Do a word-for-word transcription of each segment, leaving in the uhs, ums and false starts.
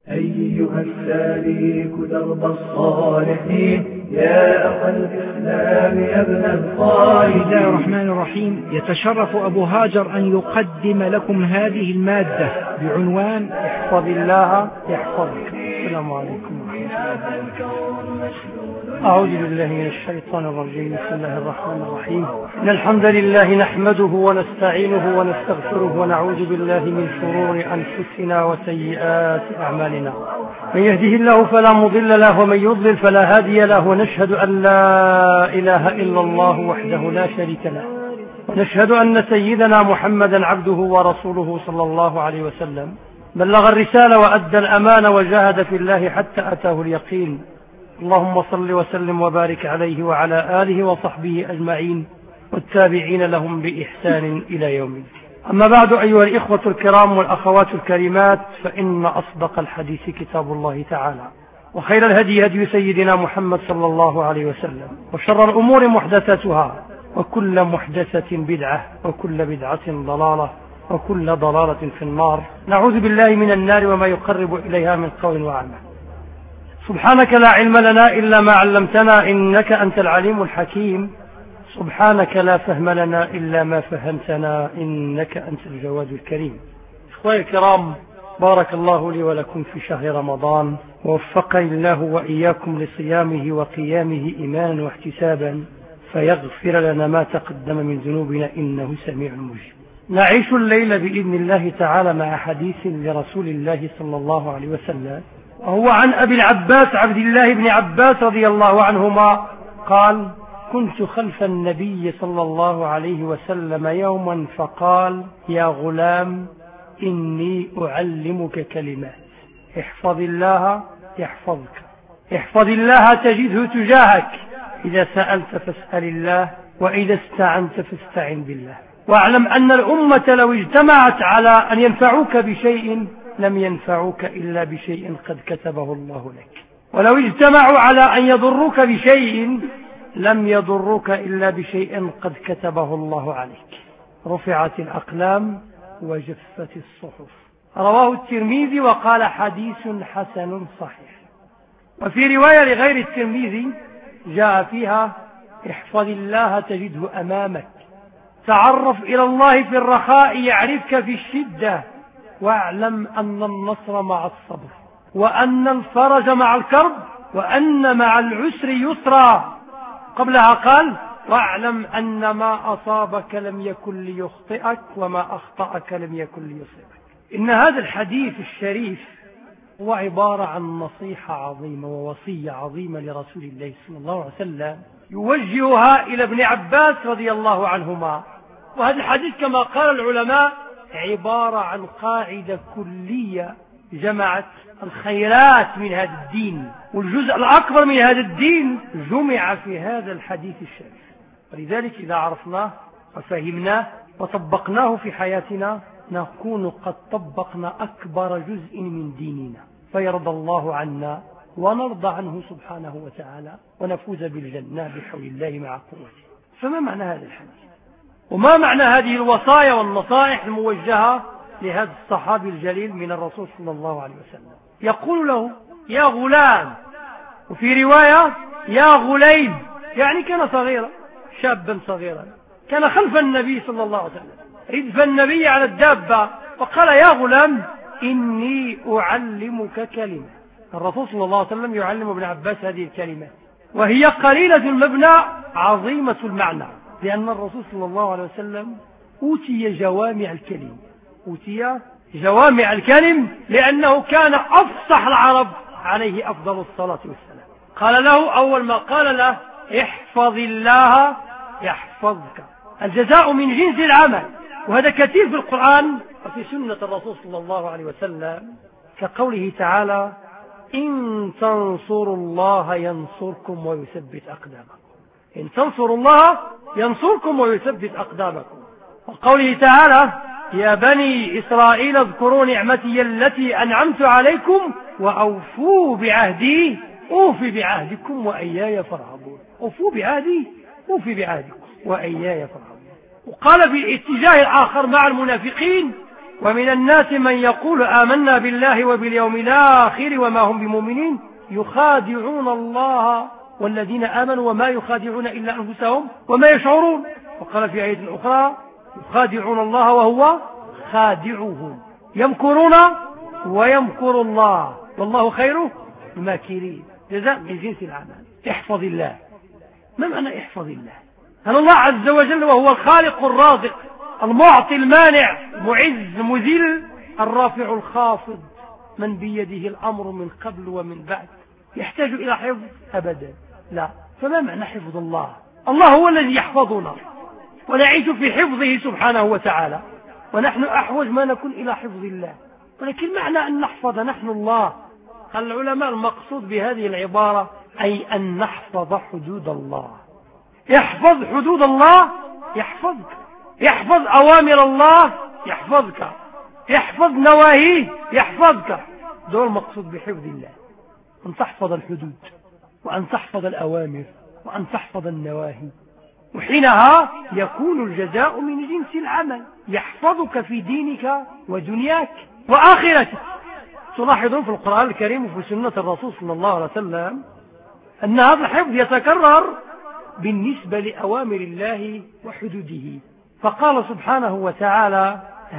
أيها السالك درب الصالحين يا أخا الإسلام يا ابن الصالحين. بسم الله الرحمن الرحيم. يتشرف أبو هاجر أن يقدم لكم هذه المادة بعنوان احفظ الله يحفظك. السلام عليكم ورحمة الله. أعوذ بالله من الشيطان الرجيم. بسم الله الرحمن الرحيم. إن الحمد لله نحمده ونستعينه ونستغفره ونعوذ بالله من شرور أنفسنا وسيئات أعمالنا. من يهده الله فلا مضل له ومن يضلل فلا هادي له، ونشهد أن لا إله إلا الله وحده لا شريك له، ونشهد أن سيدنا محمدا عبده ورسوله صلى الله عليه وسلم بلغ الرسالة وأدى الأمانة وجاهد في الله حتى أتاه اليقين. اللهم صل وسلم وبارك عليه وعلى آله وصحبه أجمعين والتابعين لهم بإحسان إلى يوم الدين. أما بعد، أيها الإخوة الكرام والأخوات الكريمات، فإن أصدق الحديث كتاب الله تعالى، وخير الهدي هدي سيدنا محمد صلى الله عليه وسلم، وشر الأمور محدثاتها، وكل محدثة بدعة، وكل بدعة ضلالة، وكل ضلالة في النار. نعوذ بالله من النار وما يقرب إليها من قول وعمل. سبحانك لا علم لنا إلا ما علمتنا إنك أنت العليم الحكيم. سبحانك لا فهم لنا إلا ما فهمتنا إنك أنت الجواد الكريم. إخواني الكرام، بارك الله لي ولكم في شهر رمضان، ووفقني الله وإياكم لصيامه وقيامه إيمانا واحتسابا، فيغفر لنا ما تقدم من ذنوبنا إنه سميع مجيب. نعيش الليلة بإذن الله تعالى مع حديث لرسول الله صلى الله عليه وسلم، وهو عن أبي العباس عبد الله بن عباس رضي الله عنهما قال: كنت خلف النبي صلى الله عليه وسلم يوما فقال: يا غلام إني أعلمك كلمات، احفظ الله يحفظك، احفظ الله تجده تجاهك، إذا سألت فاسأل الله، وإذا استعنت فاستعن بالله، واعلم أن الأمة لو اجتمعت على أن ينفعوك بشيء لم ينفعوك إلا بشيء قد كتبه الله لك، ولو اجتمعوا على أن يضروك بشيء لم يضروك إلا بشيء قد كتبه الله عليك. رفعت الأقلام وجفت الصحف. رواه الترمذي وقال حديث حسن صحيح. وفي رواية لغير الترمذي جاء فيها: احفظ الله تجده أمامك، تعرف إلى الله في الرخاء يعرفك في الشدة، واعلم أن النصر مع الصبر، وأن الفرج مع الكرب، وأن مع العسر يسرا. قبلها قال: واعلم أن ما أصابك لم يكن ليخطئك، وما أخطأك لم يكن ليصيبك. إن هذا الحديث الشريف هو عبارة عن نصيحة عظيمة ووصية عظيمة لرسول الله صلى الله عليه وسلم يوجهها إلى ابن عباس رضي الله عنهما. وهذا الحديث كما قال العلماء عبارة عن قاعدة كلية جمعت الخيرات من هذا الدين، والجزء الأكبر من هذا الدين جمع في هذا الحديث الشريف. ولذلك إذا عرفناه وفهمناه وطبقناه في حياتنا نكون قد طبقنا أكبر جزء من ديننا، فيرضى الله عنا ونرضى عنه سبحانه وتعالى، ونفوز بالجنة بحول الله مع قوته. فما معنى هذا الحديث؟ وما معنى هذه الوصايا والنصائح الموجهة لهذا الصحابي الجليل من الرسول صلى الله عليه وسلم؟ يقول له: يا غلام، وفي رواية يا غليم، يعني كان صغيرا، شابا صغيرا، كان خلف النبي صلى الله عليه وسلم، ردف النبي على الدابة، وقال: يا غلام إني أعلمك كلمة. الرسول صلى الله عليه وسلم يعلم ابن عباس هذه الكلمات، وهي قليلة المبنى عظيمة المعنى، لأن الرسول صلى الله عليه وسلم أوتي جوامع الكلم، أوتي جوامع الكلم لأنه كان أفصح العرب عليه أفضل الصلاة والسلام. قال له أول ما قال له: احفظ الله يحفظك. الجزاء من جنس العمل، وهذا كثير في القرآن وفي سنة الرسول صلى الله عليه وسلم، كقوله تعالى: إن تنصروا الله ينصركم ويثبت أقدامكم. إن تنصروا الله ينصركم ويثبت أقدامكم. وقوله تعالى: يا بني إسرائيل اذكروا نعمتي التي أنعمت عليكم وأوفوا بعهدي أوفي بعهدكم وإياي فارهبون. أوفوا بعهدي أوفي بعهدكم وإياي فارهبون. وقال في الاتجاه الآخر مع المنافقين: ومن الناس من يقول آمنا بالله وباليوم الآخر وما هم بمؤمنين يخادعون الله والذين آمنوا وما يخادعون إلا أنفسهم وما يشعرون. وقال في آية أخرى يخادعون الله وهو خادعهم يمكرون ويمكر الله والله خير الماكرين جزاء من جنس العمل. احفظ الله. ما معنى احفظ الله؟ هل الله عز وجل وهو الخالق الرازق المعطي المانع المعز المذل الرافع الخافض من بيده الأمر من قبل ومن بعد يحتاج إلى حفظ؟ أبدا لا. فما معنى حفظ الله؟ الله هو الذي يحفظنا ونعيش في حفظه سبحانه وتعالى، ونحن أحوج ما نكون إلى حفظ الله. ولكن معنى أن نحفظ نحن الله، قال العلماء المقصود بهذه العبارة أي أن نحفظ حدود الله. يحفظ حدود الله يحفظك، يحفظ أوامر الله يحفظك، يحفظ نواهيه يحفظك. دول مقصود بحفظ الله، أن تحفظ الحدود وأن تحفظ الأوامر وأن تحفظ النواهي، وحينها يكون الجزاء من جنس العمل. يحفظك في دينك ودنياك وآخرتك. تلاحظون في القرآن الكريم وفي سنة الرسول صلى الله عليه وسلم أن هذا الحفظ يتكرر بالنسبة لأوامر الله وحدوده. فقال سبحانه وتعالى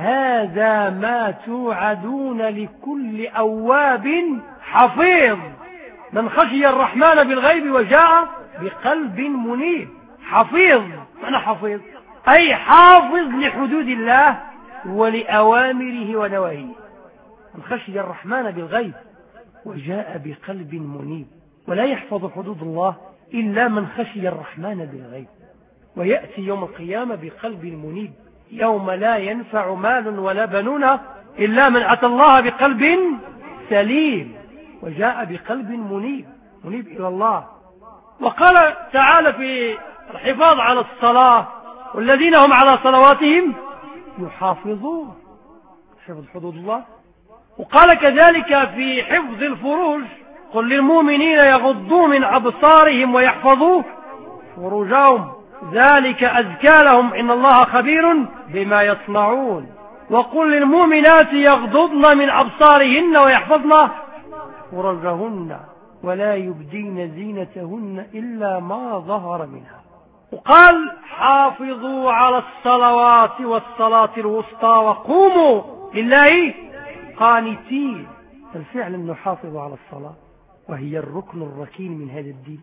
هذا ما توعدون لكل أواب حفيظ من خشي الرحمن بالغيب وجاء بقلب منيب. حفيظ معنى حفيظ أي حافظ لحدود الله ولأوامره ونواهيه. من خشي الرحمن بالغيب وجاء بقلب منيب. ولا يحفظ حدود الله إلا من خشي الرحمن بالغيب، ويأتي يوم القيامة بقلب منيب يوم لا ينفع مال ولا بنون إلا من أتى الله بقلب سليم وجاء بقلب منيب منيب إلى الله. وقال تعالى في الحفاظ على الصلاة والذين هم على صلواتهم يحافظون، حفظ حدود الله. وقال كذلك في حفظ الفروج قل للمؤمنين يغضوا من أبصارهم ويحفظوا فروجهم ذلك أزكى لهم إن الله خبير بما يصنعون. وقل للمؤمنات يغضضن من أبصارهن ويحفظن فروجهن ولا يبدين زينتهن إلا ما ظهر منها. وقال حافظوا على الصلوات والصلاة الوسطى وقوموا لله قانتين. الفعل أن نحافظ على الصلاة وهي الركن الركين من هذا الدين،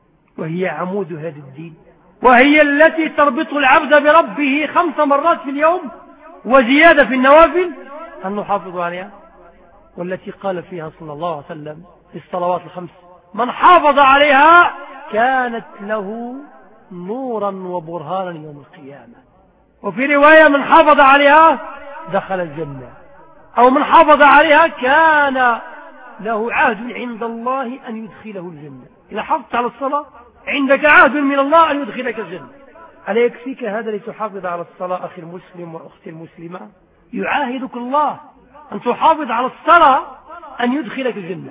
وهي عمود هذا الدين، وهي التي تربط العبد بربه خمس مرات في اليوم وزيادة في النوافل أن نحافظ عليها، والتي قال فيها صلى الله عليه وسلم في الصلوات الخمس من حافظ عليها كانت له نورا وبرهانا يوم القيامة. وفي رواية من حافظ عليها دخل الجنة، أو من حافظ عليها كان له عهد عند الله أن يدخله الجنة. إذا حافظت على الصلاة عندك عهد من الله أن يدخلك الجنة. ألا يكفيك هذا لتحافظ على الصلاة أخي المسلم وأختي المسلمة؟ يعاهدك الله أن تحافظ على الصلاة أن يدخلك الجنة.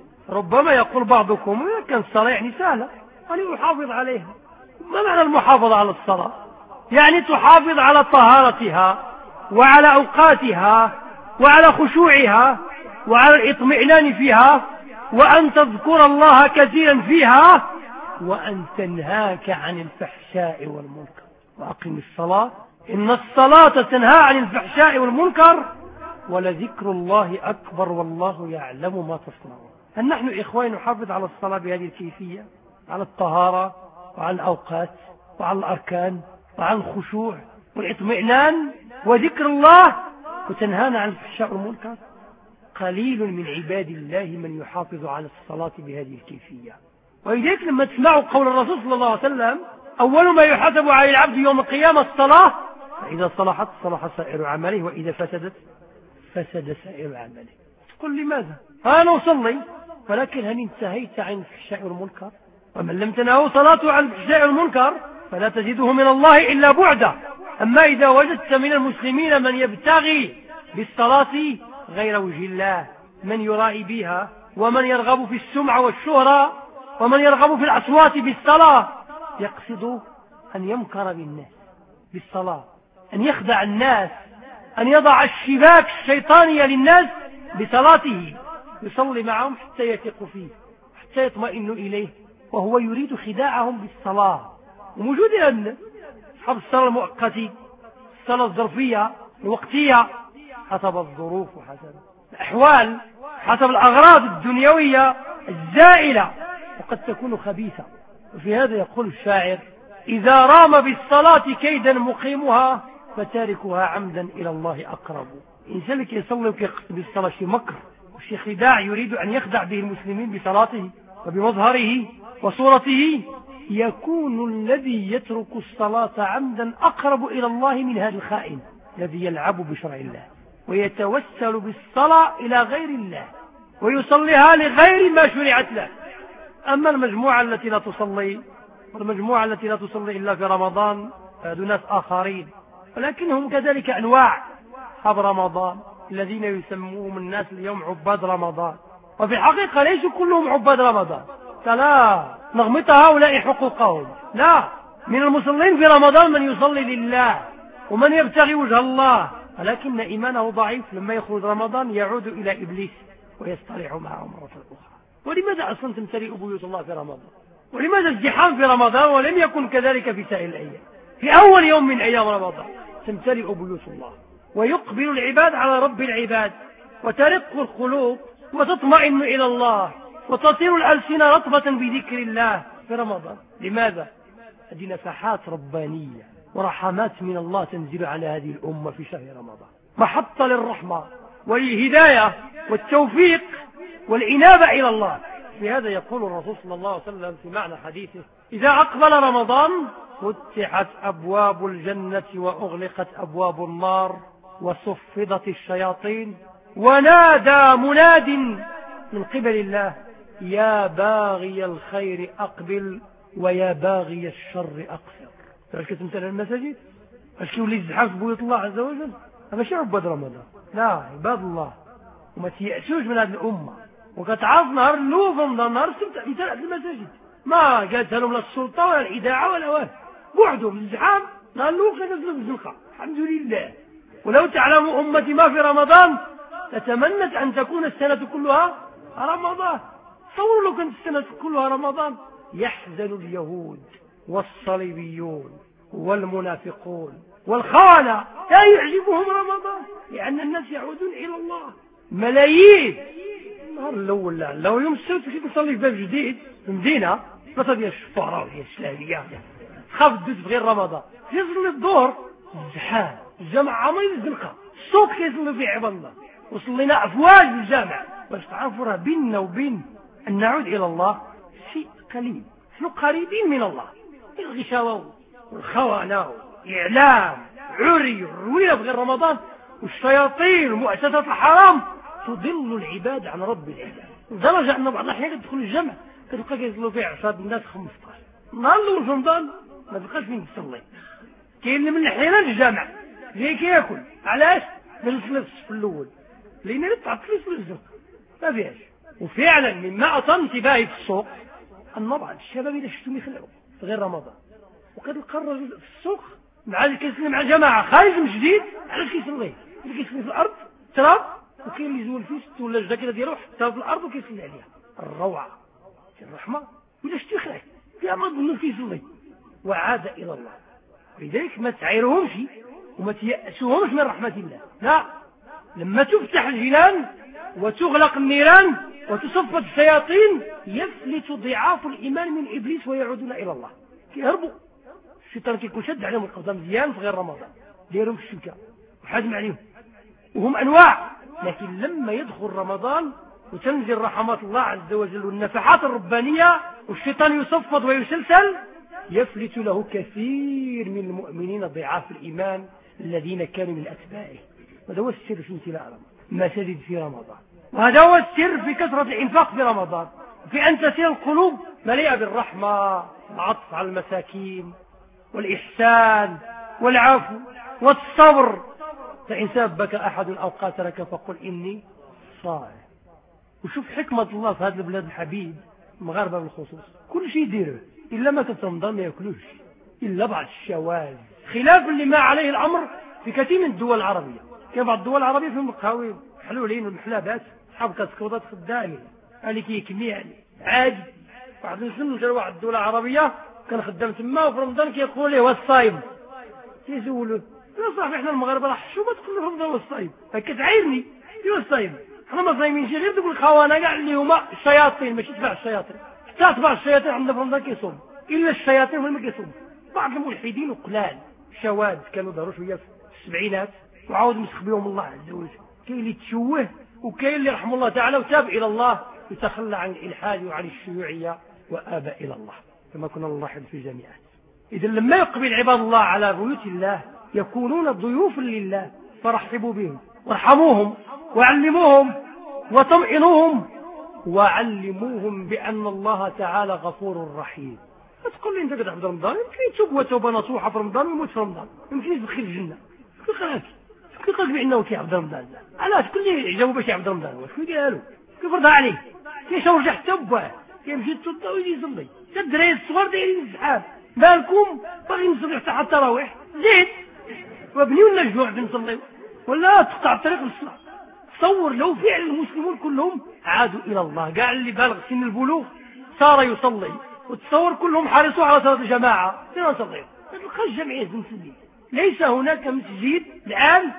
ربما يقول بعضكم كان الصلاة يعني سهلة أن يحافظ عليها. ما معنى المحافظة على الصلاة؟ يعني تحافظ على طهارتها وعلى أوقاتها وعلى خشوعها وعلى الاطمئنان فيها، وأن تذكر الله كثيرا فيها، وأن تنهاك عن الفحشاء والمنكر. وأقم الصلاة إن الصلاة تنهى عن الفحشاء والمنكر ولذكر الله أكبر والله يعلم ما تصنعون. هل نحن إخوان نحافظ على الصلاة بهذه الكيفية، على الطهارة وعلى الأوقات وعلى الأركان وعلى الخشوع والاطمئنان وذكر الله وتنهانا عن الفحشاء والمنكر؟ قليل من عباد الله من يحافظ على الصلاة بهذه الكيفية. ولذلك لما تسمعوا قول الرسول صلى الله عليه وسلم أول ما يحاسب على العبد يوم القيامة الصلاة، فإذا صلحت صلح سائر عمله وإذا فسدت فسد سائر عمله. تقول لماذا؟ أنا أصلي، ولكن هل انتهيت عن الفحشاء والمنكر؟ ومن لم تنهوا صلاته عن الفحشاء والمنكر فلا تزيده من الله إلا بعدا. أما إذا وجدت من المسلمين من يبتغي بالصلاة غير وجه الله، من يرائي بها، ومن يرغب في السمعة والشهرة، ومن يرغب في الأصوات بالصلاة، يقصد أن يمكر بالناس بالصلاة، أن يخدع الناس أن يضع الشباك الشيطانية للناس بصلاته، يصلي معهم حتى يثق فيه، حتى يطمئن إليه، وهو يريد خداعهم بالصلاة. وموجود الآن أصحاب الصلاة المؤقتة، الصلاة الظرفية الوقتية، حسب الظروف وحسب الأحوال، حسب الأغراض الدنيوية الزائلة، وقد تكون خبيثة. وفي هذا يقول الشاعر: إذا رام بالصلاة كيدا مقيمها فتاركها عمدا إلى الله أقرب. الإنسان اللي يصلي ويقصد بالصلاة شي مكر وشي خداع يريد أن يخدع به المسلمين بصلاته وبمظهره وصورته، يكون الذي يترك الصلاة عمدا أقرب إلى الله من هذا الخائن الذي يلعب بشرع الله ويتوسل بالصلاة إلى غير الله ويصليها لغير ما شرعت له. أما المجموعة التي لا تصلي والمجموعة التي لا تصلي إلا في رمضان هذو ناس آخرين، ولكنهم كذلك أنواع أصحاب رمضان الذين يسموهم الناس اليوم عباد رمضان، وفي الحقيقة ليسوا كلهم عباد رمضان. فلا نغمط هؤلاء حقوقهم، لا، من المصلين في رمضان من يصلي لله ومن يبتغي وجه الله، ولكن إيمانه ضعيف، لما يخرج رمضان يعود إلى إبليس ويصطلح معه مرة أخرى. ولماذا أصلا تمتلئ بيوت الله في رمضان؟ ولماذا الزحام في رمضان ولم يكن كذلك في سائر الأيام؟ في أول يوم من أيام رمضان تمتلئ بيوت الله ويقبل العباد على رب العباد وترق القلوب وتطمئن إلى الله وتصير الألسنة رطبة بذكر الله في رمضان. لماذا؟ هذه نفحات ربانية ورحمات من الله تنزل على هذه الأمة في شهر رمضان، محطة للرحمة والهداية والتوفيق والإنابة إلى الله. في هذا يقول الرسول صلى الله عليه وسلم في معنى حديثه: إذا أقبل رمضان فتحت أبواب الجنة وأغلقت أبواب النار وصفدت الشياطين ونادى مناد من قبل الله: يا باغي الخير أقبل ويا باغي الشر أقصر. فاش كتمثل المساجد؟ فاش كيولي الزحام في بيوت الله عز وجل؟ هذا ماشي عباد رمضان، لا، عباد الله. وما تيأسوش من هذه الأمة، وكتعرف نهار اللوف رمضان نهار السبت يتلعب في المساجد، ما قالت لهم لا السلطة ولا الإذاعة ولا واه، بعدهم الزحام نهار اللوف نزلوا في الزنقة الحمد لله. ولو تعلم أمتي ما في رمضان تتمنت أن تكون السنة كلها رمضان. تصوروا لو كانت السنة كلها رمضان. يحزن اليهود والصليبيون والمنافقون والخونة، لا يعجبهم رمضان لأن الناس يعودون إلى الله ملايين. النهار الأول لا لو يوم السبت كيف نصلي في باب جديد في مدينة مثلا ديال الشفارة ولا الإسلامية خاف تدوز في غير رمضان، يصلي الظهر الزحام، الجامع عمير الزنقة، السوق كيصلي فيه عباد الله، وصلينا أفواج بالجامع. باش تعرفوا راه بيننا وبين أن نعود إلى الله شيء قليل، نحن قريبين من الله. الغشاوة والخونة والإعلام عري والروية في غير رمضان والشياطين ومؤسسات الحرام تضل العباد عن رب العباد، لدرجة أن بعض الأحيان يدخل الجامع كتلقى كيصلوا فيه عشرة الناس خمسطاش. نهار الأول في رمضان ما تلقاش فين تصلي، كاين من الحيران الجامع جاي كياكل. علاش؟ باش يصلي في الصف الأول لأن تعطل يصلي الزنقة ما فيهاش. وفعلا مما أثار انتباهي في السوق أن بعض الشباب إذا شفتهم يخلعوا في غير رمضان، وكتلقى الرجل في السوق مع اللي كيصلي مع جماعة خارج من جديد. علاش كيصلي؟ اللي كيصلي في الأرض تراب، وكاين اللي يزول فيه ست ولا الجاكيطه ديالو حتى في الأرض وكيصلي عليها. الروعة في الرحمة ولا شتي خلعت في أمر أنه كيصلي وعاد إلى الله. ولذلك ما تعيرهمش وما تيأسوهمش من رحمة الله، لا، لما تفتح الجنان وتغلق النيران وتصفد الشياطين يفلت ضعاف الإيمان من إبليس ويعودون إلى الله، كيهربوا. الشيطان كيكون شد عليهم القبضة مزيان في غير رمضان، ديرهم في الشبكة وحازم عليهم، وهم أنواع. لكن لما يدخل رمضان وتنزل رحمات الله عز وجل والنفحات الربانية والشيطان يصفد ويسلسل يفلت له كثير من المؤمنين ضعاف الإيمان الذين كانوا من أتباعه. وهذا هو السر في امتلاء رمضان، مساجد في رمضان، وهذا هو السر في كثرة الإنفاق في رمضان، في أن تسير القلوب مليئة بالرحمة، العطف على المساكين والإحسان والعفو والصبر. فإن سبك أحد أو قاتلك فقل إني صائم. وشوف حكمة الله في هذا البلاد الحبيب المغاربة بالخصوص، كل شيء يديره إلا ما كنت رمضان ما يأكلوش إلا بعض الشواذ، خلاف لما عليه الأمر في كثير من الدول العربية. كان بعض الدول العربية فيهم القهاوي حلولين والمحلابات أصحاب كاسكوطات خدامين هذيك كيكمي يعني عادي. واحد نسلم جا واحد الدولة العربية كان خدام تما وفي رمضان كيقول ليه والصايم كيسولوا يا صاحبي احنا المغاربة راه شو ما تقول رمضان والصايم كتعايرني يا الصايم احنا ما صايمين شي غير دوك الخوانا كاع اللي هما الشياطين ماشي تبع الشياطين حتى تبع الشياطين عندنا في رمضان كيصوم الا الشياطين هما اللي كيصوموا. بعض الملحدين وقلال شواذ كانوا ظهروا شويه في السبعينات وعاود مسخ بهم الله عز وجل. كاين اللي تشوه وكاين اللي رحمه الله تعالى وتاب الى الله يتخلى عن الالحاد وعن الشيوعيه وابى الى الله كما كنا نلاحظ في الجامعات. اذا لما يقبل عباد الله على بيوت الله يكونون ضيوفا لله فرحبوا بهم وارحموهم وعلموهم وطمئنوهم وعلموهم بأن الله تعالى غفور رحيم. ما تقول لي انت قد عبد رمضان يمكن يتوب وتوبه نصوحه في رمضان ويموت في رمضان يمكن يدخل الجنه. شكون قالك شكون قالك بانه كي عبد رمضان علاش كل اللي جاوب باش عبد رمضان واش قالوا كيف رضى عليه كيشوج حتى باه كيمشي يتوضا ويجي يصلي. حتى الدراري الصغار دايرين الزحام بالكم باغي نصلي حتى التراويح زيد وابنيو لنا الجوع بنصليو ولا تقطع الطريق للصلاه. تصور لو فعل المسلمون كلهم عادوا الى الله كاع اللي بالغ سن البلوغ صار يصلي وتصور كلهم حريصوا على صلاه الجماعه سير نصلي تلقى الجمعيه المسلمين. ليس هناك مسجد الان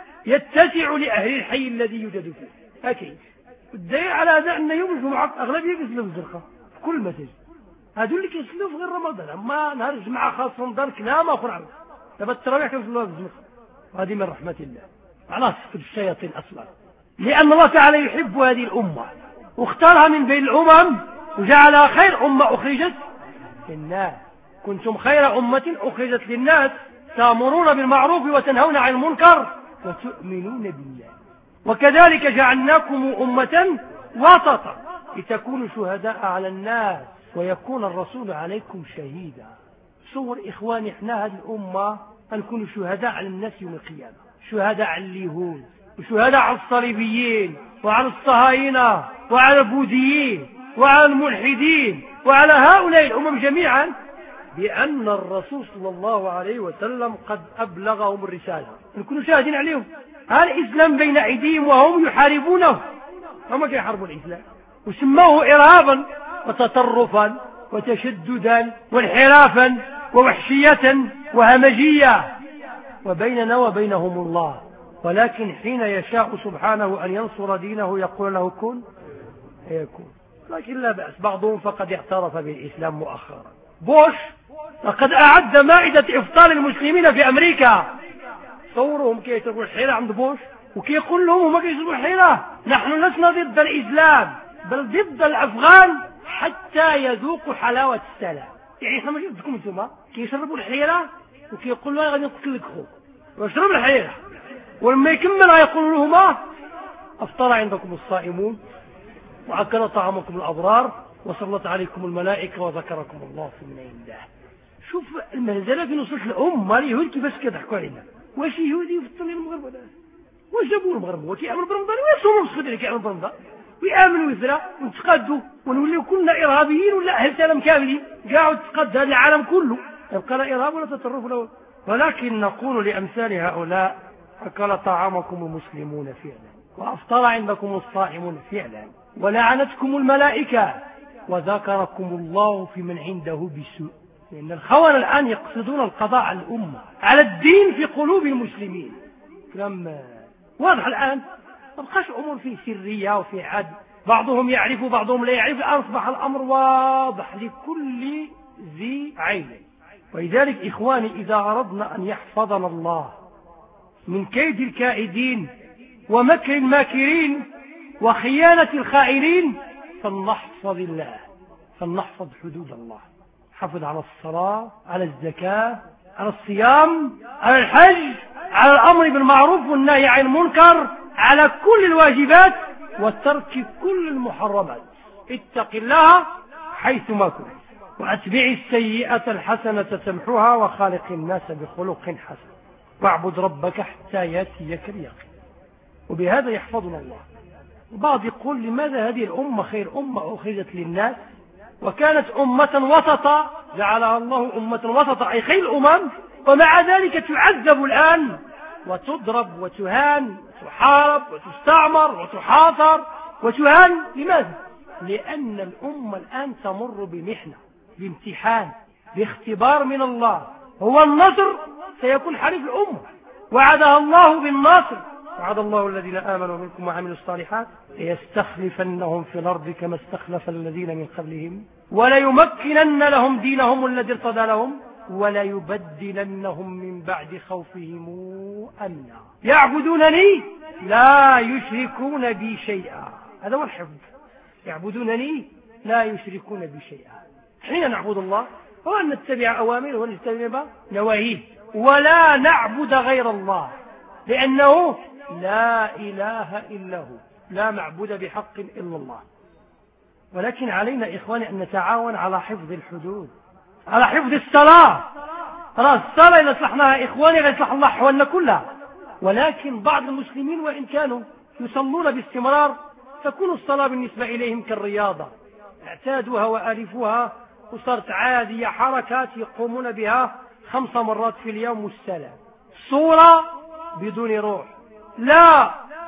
يتسع لاهل الحي الذي يوجد فيه اكيد. والدليل على هذا ان يوم الجمعه اغلبيه يصلوا في الزرقاء في كل مسجد هذول اللي كيصلوا في غير رمضان. اما نهار الجمعه خاص رمضان كلام اخر عنه دابا التراويح كيصلوها في الزرقاء وهذه من رحمه الله على صفة الشياطين اصلا لان الله تعالى يحب هذه الامه واختارها من بين الامم وجعلها خير امه اخرجت للناس. كنتم خير امه اخرجت للناس تأمرون بالمعروف وتنهون عن المنكر وتؤمنون بالله وكذلك جعلناكم امه وسطا لتكونوا شهداء على الناس ويكون الرسول عليكم شهيدا. صور إخواني احنا هذه الأمة نكون شهداء على الناس يوم القيامة شهداء على اليهود وشهداء على الصليبيين وعلى الصهاينة وعلى البوذيين وعلى الملحدين وعلى هؤلاء الأمم جميعا بأن الرسول صلى الله عليه وسلم قد أبلغهم الرسالة نكون شاهدين عليهم. الإسلام بين أيديهم وهم يحاربونه هم يحاربوا الإسلام وسموه إرهابا وتطرفا وتشددا وانحرافا ووحشية وهمجية وبيننا وبينهم الله. ولكن حين يشاء سبحانه أن ينصر دينه يقول له كن يكون. لكن لا بأس بعضهم فقد اعترف بالإسلام مؤخرا. بوش لقد أعد مائدة إفطار المسلمين في أمريكا. صورهم كي يتركوا الحيرة عند بوش وكي يقول لهم هما كيشربوا الحيرة نحن لسنا ضد الإسلام بل ضد الأفغان حتى يذوقوا حلاوة السلام. يعني احنا ماشي ضدكم انتم كيشربوا الحيرة وكي يقول له غادي نقتل لك خوك واشرب الحيرة ولما يكمل غيقول لهما أفطر عندكم الصائمون وأكل طعامكم الأبرار وصلت عليكم الملائكة وذكركم الله في من عنده. شوف المهزلة في نصوص الأمة اليهود كيفاش كيضحكوا علينا. واش يهودي يفطر المغرب ولا واش جابوا المغرب هو كيعمل برمضان ويصوموا مسخد اللي كيعمل برمضان ويامنوا ويزرع ونتقادوا ونوليو كلنا ارهابيين ولا اهل سلام كاملين كاع تقاد هذا العالم كله يبقى لا ارهاب ولا تطرف ولا. ولكن نقول لامثال هؤلاء اكل طعامكم المسلمون فعلا وافطر عندكم الصائمون فعلا ولعنتكم الملائكه وذكركم الله في من عنده بسوء. لان الخونه الان يقصدون القضاء على الامه على الدين في قلوب المسلمين. كلام واضح الان ما بقاش امور فيه سريه وفي عد بعضهم يعرف وبعضهم لا يعرف. الان اصبح الامر واضح لكل ذي عين. ولذلك اخواني اذا اردنا ان يحفظنا الله من كيد الكائدين ومكر الماكرين وخيانه الخائنين فلنحفظ الله فلنحفظ حدود الله. حفظ على الصلاه على الزكاه على الصيام على الحج على الامر بالمعروف والنهي عن المنكر على كل الواجبات وترك كل المحرمات. اتق الله حيثما كنت واتبع السيئة الحسنة تمحوها وخالق الناس بخلق حسن واعبد ربك حتى ياتيك اليقين. وبهذا يحفظنا الله. البعض يقول لماذا هذه الأمة خير أمة أخرجت للناس وكانت أمة وسطا جعلها الله أمة وسطا أي خير الأمم ومع ذلك تعذب الآن وتضرب وتهان وتحارب وتستعمر وتحاصر وتهان. لماذا؟ لأن الأمة الآن تمر بمحنة، بامتحان، باختبار من الله. هو النصر سيكون حليف الأمة، وعدها الله بالنصر. وعد الله الذين آمنوا منكم وعملوا الصالحات ليستخلفنهم في الأرض كما استخلف الذين من قبلهم وليمكنن لهم دينهم الذي ارتضى لهم وليبدلنهم من بعد خوفهم أمنا يعبدونني لا يشركون بي شيئا. هذا هو الحفظ، يعبدونني لا يشركون بي شيئا. حين نعبد الله هو أن نتبع أوامره ونجتنب نواهيه، ولا نعبد غير الله، لأنه لا إله إلا هو، لا معبود بحق إلا الله. ولكن علينا إخواني أن نتعاون على حفظ الحدود، على حفظ الصلاة. خلاص الصلاة إذا صلحناها إخواني غيصلح الله أحوالنا كلها. ولكن بعض المسلمين وإن كانوا يصلون باستمرار تكون الصلاة بالنسبة إليهم كالرياضة، اعتادوها وألفوها وصارت عادية، حركات يقومون بها خمس مرات في اليوم والسلام. صورة بدون روح، لا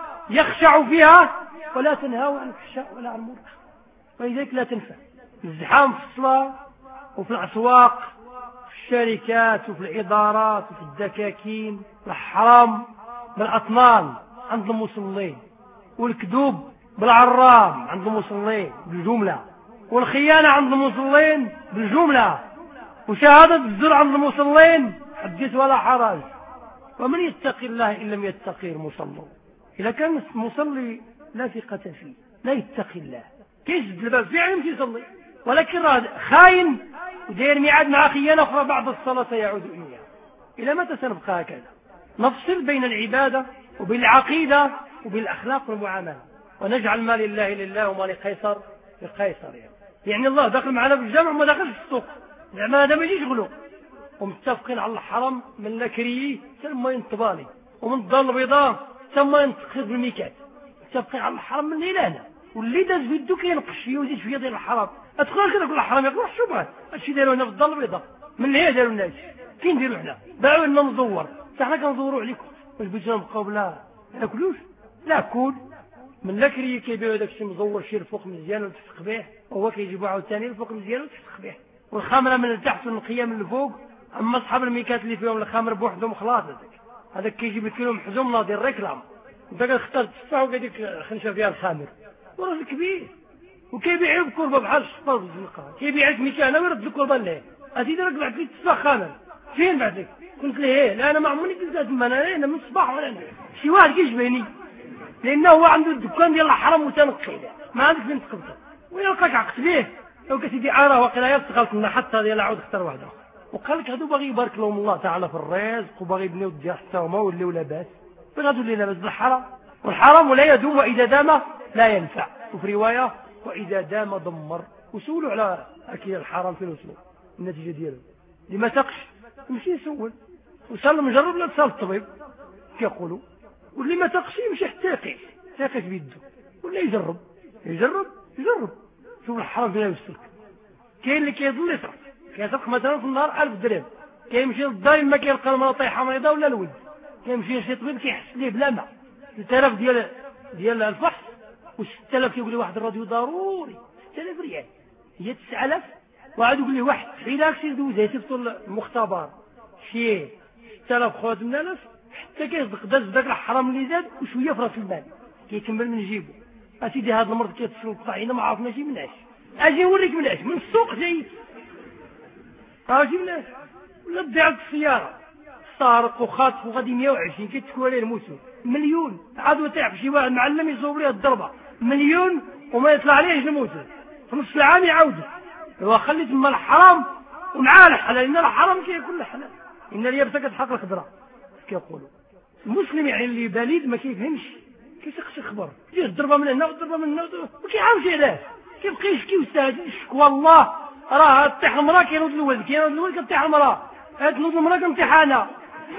يخشع فيها ولا تنهى عن الفحشاء ولا عن المنكر، ولذلك لا تنفع. الزحام في الصلاة وفي الأسواق، في الشركات وفي الإدارات وفي الدكاكين، الحرام بالأطنان عند المصلين، والكذوب بالعرام عند المصلين بالجملة، والخيانة عند المصلين بالجملة، وشهادة الزور عند المصلين حدث ولا حرج. ومن يتقي الله إن لم يتقي المصلي. إذا كان المصلي لا ثقة فيه، لا يتقي الله، كيسد الباب فعلا يمشي يصلي، ولكن خاين ودير ميعاد مع خيانة أخرى بعد الصلاة يعود إليها. إلى متى سنبقى هكذا؟ نفصل بين العبادة وبين العقيدة وبين الأخلاق والمعاملة، ونجعل ما لله لله وما لقيصر لقيصر. يعني الله داخل معنا في الجامع وما داخل في السوق، يعني هذا ما يجيش غلو. ومتفقين على الحرم من النكري ثم ينطبالي، ومن الدار البيضاء ثم ينتقذ بالميكات. متفقين على الحرم من هنا، واللي داز في يدو كينقش فيه ويزيد فيه ديال الحرام. ادخل كذا كل الحرام يقول شبهات هادشي داروا هنا في الدار البيضاء، من هنا داروا الناس. فين نديروا حنا؟ باعوا لنا نزور، حنا كنزوروا عليكم. واش بغيتونا نبقاو بلا ما ناكلوش؟ لا كل من النكري كيبيعوا داك الشيء مزور، شي الفوق مزيان وتحت قبيح، وهو كيجيبوا عاوتاني الفوق مزيان وتحت قبيح، والخمره من التحت والنقيه من الفوق. اما اصحاب الميكات اللي فيهم الخمر بوحدهم خلاص، هذاك هذاك كيجيب الكيلو محزوم ناضي الريكلام، انت كتختار تفاح وكديك خنشه فيها الخمر، وراجل كبير وكيبيع بكربه بحال الشطار بالزنقه، كيبيع لك ميكانه ويرد الكربه ليه. اسيدي راك بعت لي تفاح خامر فين بعت لك؟ قلت له ايه لا انا ما عمرني قلت تما، انا انا من الصباح ولا أنا. شي واحد كيشبهني لانه هو عنده الدكان ديال الحرام متنقي، ما عندك فين تقبضه ويلقاك عقت به. لو كتدي عاره وقرايه تغلط لنا حتى ديال عاود اختار واحده، وقال لك هادو باغي يبارك لهم الله تعالى في الرزق وباغي يبنيو الديار حتى هما ولاو لاباس. فين غادو اللي لاباس بالحرام؟ والحرام لا يدوم واذا دام لا ينفع. وفي روايه واذا دام دمر. وسولوا على اكيد الحرام فين وصلوا النتيجه ديالو، اللي ما تقش يمشي يسول وصل مجرب لا تصل الطبيب كيقولوا، واللي ما تقش يمشي حتى يقيس يقيس بيده ولا يجرب يجرب يجرب شوف الحرام فين يوصلك. كاين اللي كيظل يسرق، كيسرق مثلا في النهار ألف درهم، كيمشي للدار ما كيلقى المرأة طايحة مريضة ولا الولد، كيمشي لشي طبيب كيحس ليه بلا ما ثلاثة آلاف ديال ديال الفحص، و6 آلاف كيقول لي واحد الراديو ضروري ستة آلاف ريال، هي تسعة آلاف. وعاد يقول لي واحد تسعيلاك سير دوزها يصيفطوا المختبر شي ستة آلاف خوات من آلاف، حتى كيصدق داز داك الحرام اللي زاد وشويه في راس المال كيكمل من جيبه. اسيدي هذا المرض كيتصل القطعينه ما عرفناش مناش، اجي نوريك مناش من السوق جاي اجي مناش ولا تضيع السياره سارق وخاطف وغادي مية وعشرين كيتكوا عليه الموسم مليون، عاد تعرف شي واحد معلم يصوب ليه الضربه مليون وما يطلع عليه الموسم في نص العام يعاود. هو خلي تما الحرام ومعاه الحلال، ان الحرام كيكون الحلال، ان اليابسه كتحق الخضره كيقولوا. المسلم يعني اللي بليد ما كيفهمش كيسقسي خبر يجي الضربه من هنا والضربه من هنا ما كيعاودش علاه، كيبقى يشكي ويستهزئ الشكوى. الله راه طيح المراه كينوض الولد كينوض الولد كطيح المراه، تنوض المراه كامتحانه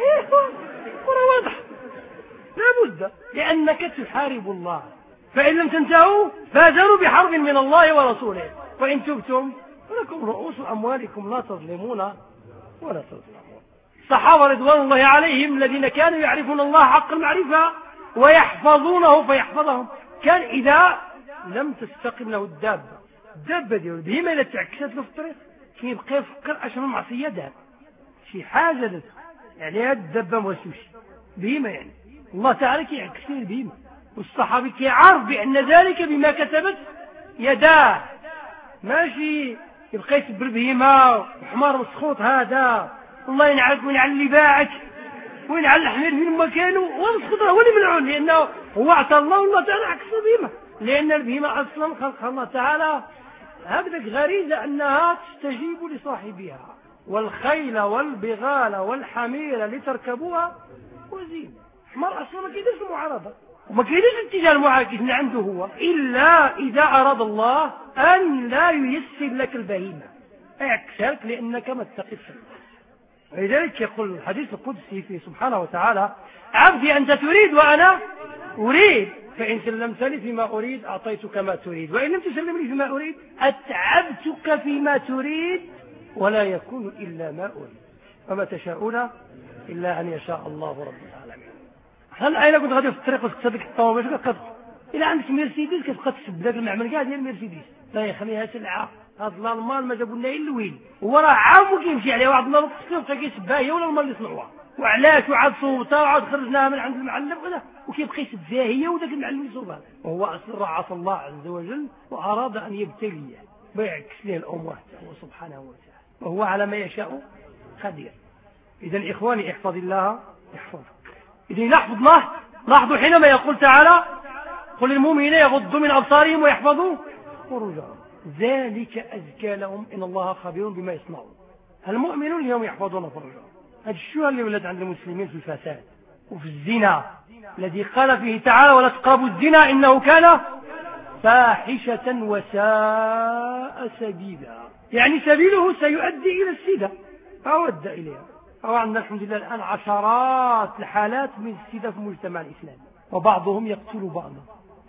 وراه واضح لابد، لانك تحارب الله. فان لم تنتهوا فاذنوا بحرب من الله ورسوله، وان تبتم فلكم رؤوس اموالكم لا تظلمون ولا تظلمون. الصحابة رضوان الله عليهم الذين كانوا يعرفون الله حق المعرفة ويحفظونه فيحفظهم. كان إذا لم تستقم له الدابة الدابة دي بهما إذا تعكست له في الطريق كيبقى يفكر أشهر معصية دار شي حاجة ده. يعني هاد الدابة موسوش بهما، يعني الله تعالى كيعكس له بهما، والصحابي كيعرف بأن ذلك بما كتبت يداه، ماشي يبقى يسبر بهما وحمار مسخوط هذا والله ينعلك وينعل اللي باعك وينعل الحمير فين ما كانوا ومسخوط هو اللي منعون، لأنه هو أعطى الله والله تعالى عكس بهما، لأن البهيمة أصلا خلقها الله تعالى هكذا غريزة أنها تستجيب لصاحبها، والخيل والبغال والحمير لتركبوها وزين. حمار أصلا ما كيديرش المعارضة وما كيديرش اتجاه المعاكس اللي عنده هو، إلا إذا أراد الله أن لا ييسر لك البهيمة أعكسك لأنك ما تتقف. ولذلك يقول الحديث القدسي في سبحانه وتعالى: عبدي أنت تريد وأنا أريد، فإن سلمتني فيما أريد أعطيتك ما تريد، وإن لم تسلمني فيما أريد أتعبتك فيما تريد ولا يكون إلا ما أريد، وما تشاءون إلا أن يشاء الله رب العالمين. هل أين كنت غادي في الطريق وتكتبك الطوابش كتقدر إلا عندك مرسيدس كتبقى تسب ذاك المعمل كاع ديال المرسيدس لا يخليها سلعة، هاد الألمان ما جابوا لنا إلا الويل، هو راه عام كيمشي عليه واحد النهار وقت كيسبها هي ولا المال اللي صنعوها، وعلاش وعاد صوتها وعاد خرجناها من عند المعلم ولا وكيبقى يسب فيها هي وذاك المعلم اللي صوبها، وهو أصلا عصى الله عز وجل وأراد أن يبتليه ويعكس له الأمور هو سبحانه وتعالى، وهو على ما يشاء قدير. إذن إخواني احفظ الله يحفظك. إذن نحفظ الله، لاحظوا حينما يقول تعالى: قل للمؤمنين يغضوا من أبصارهم ويحفظوا فروجهم ذلك أزكى لهم إن الله خبير بما يصنعون. المؤمنون اليوم يحفظون فروجهم. هذا الشيء اللي ولد عند المسلمين في الفساد وفي الزنا الذي قال فيه تعالى: ولا تقربوا الزنا إنه كان فاحشة وساء سبيلا، يعني سبيله سيؤدي إلى السيدة أو أدى إليها. أو عندنا الحمد لله الآن عشرات الحالات من السيدة في المجتمع الإسلامي، وبعضهم يقتل بعضا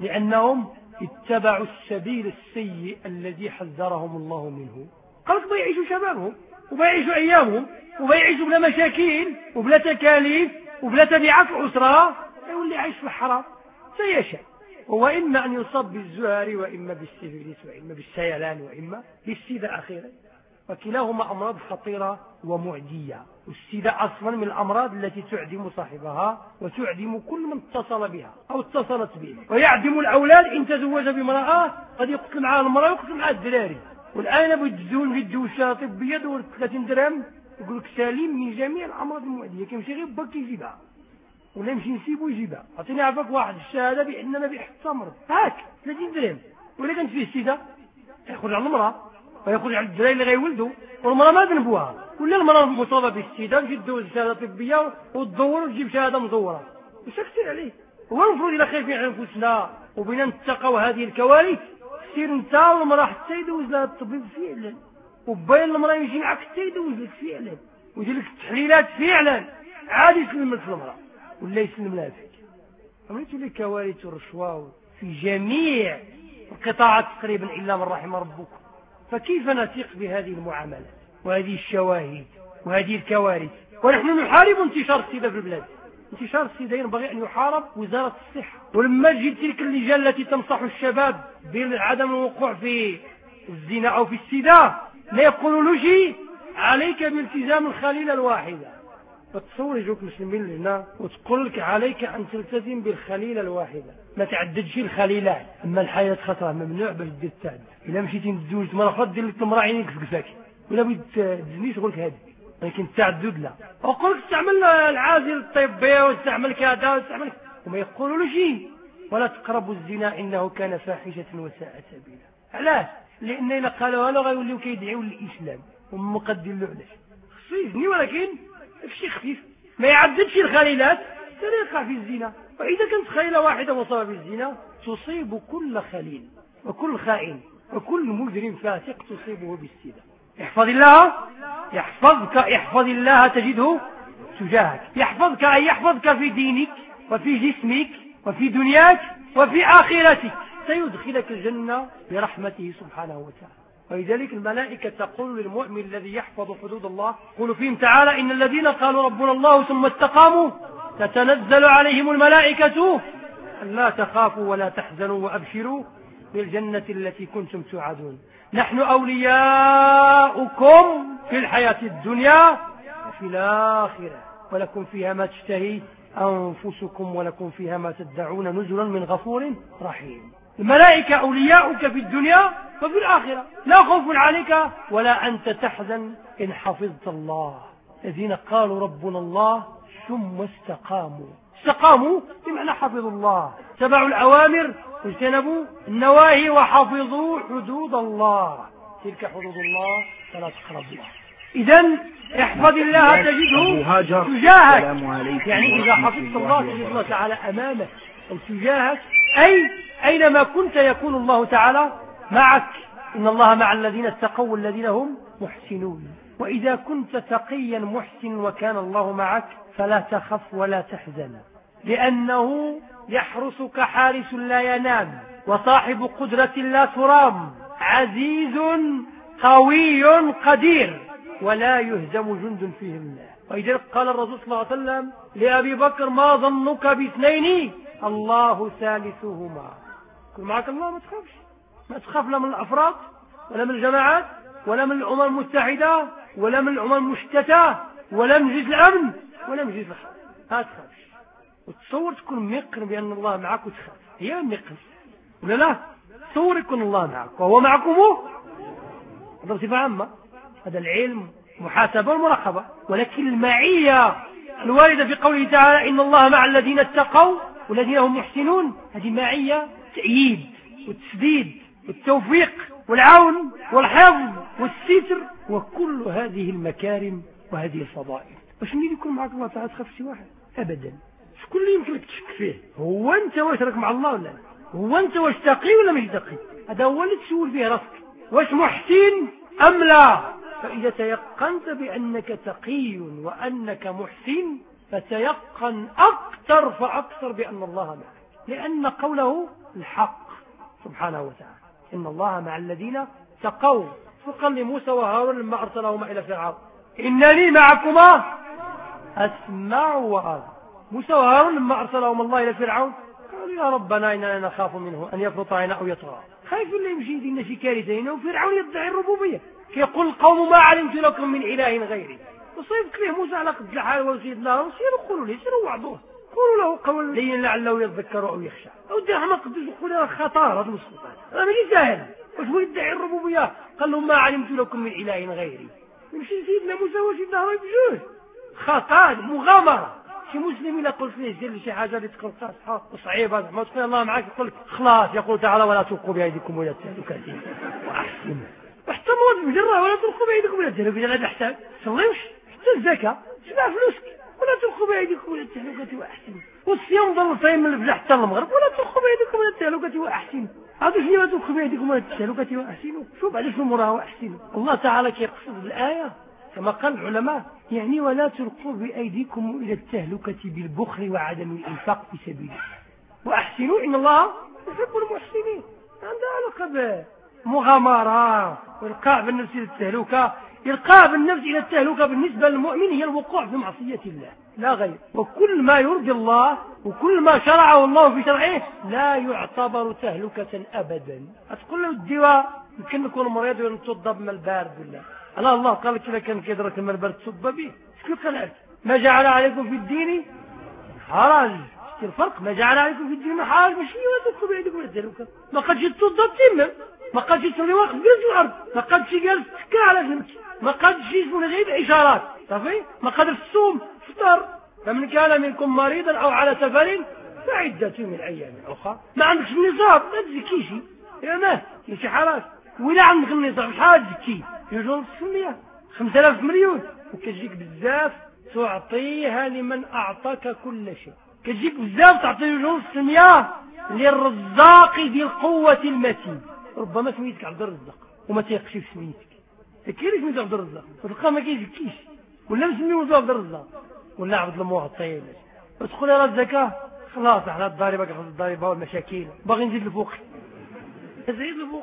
لأنهم اتبعوا السبيل السيء الذي حذرهم الله منه. قالك بيعيشوا شبابهم وبيعيشوا أيامهم وبيعيشوا بلا مشاكل وبلا تكاليف وبلا تبعات الأسرة، يولي عايش في الحرام سيشاء، هو إما أن يصاب بالزهر وإما بالسيفيليس وإما بالسيلان وإما بالسيدة أخيرا، وكلاهما أمراض خطيرة ومعدية. والسيدة أصلا من الأمراض التي تعدم صاحبها وتعدم كل من اتصل بها أو اتصلت به، ويعدم الأولاد إن تزوج بامرأة قد يقتل معها المرأة ويقتل معها الدراري. والآن بدون بالدوشة طبية دور ثلاثين درهم يقول لك سليم من جميع الأمراض المعدية، كيمشي غير باك يجيبها ولا يمشي نسيبه يجيبها. أعطيني عفاك واحد الشهادة بأن ما بيحط تمر هاك ثلاثين درهم، ولا كانت فيه السيدة يخرج على المرأة ويخرج على الدراري اللي غيولدوا، والمرأة ما ذنبوها، ولا المرأة مصابة بالسيدة تجي تدوز شهادة طبية وتدور وتجيب شهادة مزورة. وش كثير عليه؟ هو المفروض إلا خايفين على أنفسنا وبنا نتقوا هذه الكوارث سير انت والمرأة حتى يدوز لها الطبيب فعلا، وبين المرأة يمشي معك حتى يدوز لك فعلا ويدير لك التحليلات فعلا عاد يسلم لك المرأة ولا يسلم لها فيك. عملتوا لي كوارث ورشوة في جميع القطاعات تقريبا إلا من رحم ربك، فكيف نثق بهذه المعاملات وهذه الشواهد وهذه الكوارث؟ ونحن نحارب انتشار السيدة في البلاد. انتشار السيدة ينبغي أن يحارب وزارة الصحة، ولما تجي تلك اللجان التي تنصح الشباب بعدم الوقوع في الزنا أو في السيدة لا يقولوا له شيء عليك بالتزام الخليلة الواحدة. فتصور يجوك مسلمين لهنا وتقول لك عليك أن تلتزم بالخليلة الواحدة، ما تعددش الخليلات، أما الحياة خطرة ممنوع باش دير التعدد. إلا مشيتي تتزوج مرة أخرى دير لك المرأة عينيك في قفاك، ولا بغيت تزني تقول لك هذه، ولكن التعدد لا. أقول لك استعمل العازل الطبي واستعمل كذا واستعمل، وما يقولوا له شيء. ولا تقربوا الزنا إنه كان فاحشة وساء سبيلا. علاش؟ لأن إلا قالوا له غيوليو كيدعيوا للإسلام وما قدير له علاش خصو يزني، ولكن شيء خفيف ما يعددش الخليلات سيقع في الزنا. وإذا كانت خليلة واحدة مصابة بالزنا تصيب كل خليل وكل خائن وكل مجرم فاسق تصيبه بالسيدة. احفظ الله يحفظك، احفظ الله تجده تجاهك. يحفظك أي يحفظك في دينك وفي جسمك وفي دنياك وفي آخرتك، سيدخلك الجنة برحمته سبحانه وتعالى. ولذلك الملائكة تقول للمؤمن الذي يحفظ حدود الله قل فيهم تعالى إن الذين قالوا ربنا الله ثم استقاموا تتنزل عليهم الملائكة ألا تخافوا ولا تحزنوا وأبشروا بالجنة التي كنتم توعدون نحن أولياؤكم في الحياة الدنيا وفي الآخرة ولكم فيها ما تشتهي أنفسكم ولكم فيها ما تدعون نزلا من غفور رحيم. الملائكة أولياؤك في الدنيا وفي الآخرة لا خوف عليك ولا أنت تحزن إن حفظت الله. الذين قالوا ربنا الله ثم استقاموا استقاموا بمعنى حفظوا الله تبعوا الأوامر واجتنبوا النواهي وحفظوا حدود الله تلك حدود الله فلا تقربوها. إذن احفظ الله تجده تجاهك يعني إذا حفظت الله تجد الله تعالى أمامك أو تجاهك أي أينما كنت يكون الله تعالى معك. إن الله مع الذين اتقوا والذين هم محسنون. وإذا كنت تقيا محسن وكان الله معك فلا تخف ولا تحزن لأنه يحرسك حارس لا ينام وصاحب قدرة لا ترام عزيز قوي قدير ولا يهزم جند فيه الله. وإذا قال الرسول صلى الله عليه وسلم لأبي بكر ما ظنك باثنين الله ثالثهما. كل معك الله ما تخافش ما تخاف لا من الأفراد ولا من الجماعات ولا من الأمم المتحدة ولا من الأمم المشتتة ولا من جيش الأمن ولا من جيش الحرب ما تخافش وتصور تكون ميقن بأن الله معك وتخاف هي ميقن ولا لا تصور يكون الله معك وهو معكم هذا صفة عامة هذا العلم محاسبة والمراقبة. ولكن المعية الواردة في قوله تعالى إن الله مع الذين اتقوا والذين هم محسنون هذه معية تأييد والتسديد والتوفيق والعون والحفظ والستر وكل هذه المكارم وهذه الفضائل. واش اللي يكون معك الله تعالى تخاف شي واحد أبدا. شكون اللي يمكنك تشك فيه هو أنت واش راك مع الله ولا هو أنت واش تقي ولا مش تقي. هذا هو اللي تسول فيه راسك واش محسن أم لا. فإذا تيقنت بأنك تقي وأنك محسن فتيقن أكثر فأكثر بأن الله معك لأن قوله الحق سبحانه وتعالى إن الله مع الذين تقوا. فقال لموسى وهارون لما أرسلهما إلى فرعون إنني معكما أسمع وأرى. موسى وهارون لما أرسلهما الله إلى فرعون قالوا يا ربنا إننا نخاف منه أن يفرط علينا أو يطغى. خايف اللي يمشي يدينا شي كارثة وفرعون يدعي الربوبية يقول القوم ما علمت لكم من إله غيري. وصيب كليه موسى على قد الحال وسيدنا هارون سيروا قولوا لي سيروا وعظوه قولوا له قول لين لعله يذكر أو يخشى أو ده ما قدوش يقول له خطار هذا مسخوطات هذا ماشي سهل. واش هو يدعي الربوبية قال لهم ما علمت لكم من إله غيري. يمشي سيدنا موسى وسيدنا هارون بجوج خطار مغامرة. شي مسلم إلا قلت ليه دير شي حاجة اللي تكون صحيحة وصعيبة ما تقول الله معك يقول خلاص يقول تعالى ولا تلقوا بأيديكم ولا التهلكة وأحسن وحتى موت مجرة ولا تلقوا بأيديكم ولا التهلكة لا تحتاج صليوش حتى الزكاة تبع فلوسك ولا تلقوا بأيديكم ولا التهلكة وأحسن. والصيام ضل صايم من الفجر حتى المغرب ولا تلقوا بأيديكم ولا التهلكة وأحسن. هذا شنو لا تلقوا بأيديكم ولا التهلكة وأحسنوا. شوف على شنو مراه وأحسنوا. الله تعالى كيقصد الآية كما قال العلماء يعني ولا تلقوا بأيديكم إلى التهلكة بالبخل وعدم الإنفاق في سبيله وأحسنوا إن الله يحب المحسنين. عندها علاقة بمغامرة والقاء بالنفس إلى التهلكة. إلقاء بالنفس إلى التهلكة بالنسبة للمؤمن هي الوقوع في معصية الله لا غير. وكل ما يرضي الله وكل ما شرعه الله في شرعه لا يعتبر تهلكة أبدا. أتقول له الدواء يمكن نكون مريض ونتوضب من البارد ولا الله الله قال لك إذا كان كيدرك الماء البارد تصب به شكون قال ما جعل عليكم في الدين حرج. الفرق ما جعل عليكم في الدين حرج ماشي ولا تدخلوا بيدكم التهلكة. ما قدش تتوضب تمام ما قدش تصلي واقف جالس في الأرض ما قدش جالس تكا على جنبك ما قدش يسمون جايب إشارات صافي ما قدر تصوم فطر. فمن كان منكم مريضا أو على سفر فعدة من أيام أخرى. ما عندكش النصاب ما تزكيش يا ما شي حرج ولا عندك النصاب شحال تزكي يجون السمية خمسة آلاف مليون وكتجيك بزاف تعطيها لمن أعطاك كل شيء. كتجيك بزاف تعطي يجون السمية للرزاق ذي القوة المتين. ربما سميتك عبد الرزاق وما تيقش في سميتك كيف سميتك عبد الرزاق وتلقى ما كيزكيش ولا مسميه عبد الرزاق ولا عبد المعطي وتقول يا الزكاة خلاص احنا الضريبة كناخذ الضريبة والمشاكل باغي نزيد الفوق نزيد الفوق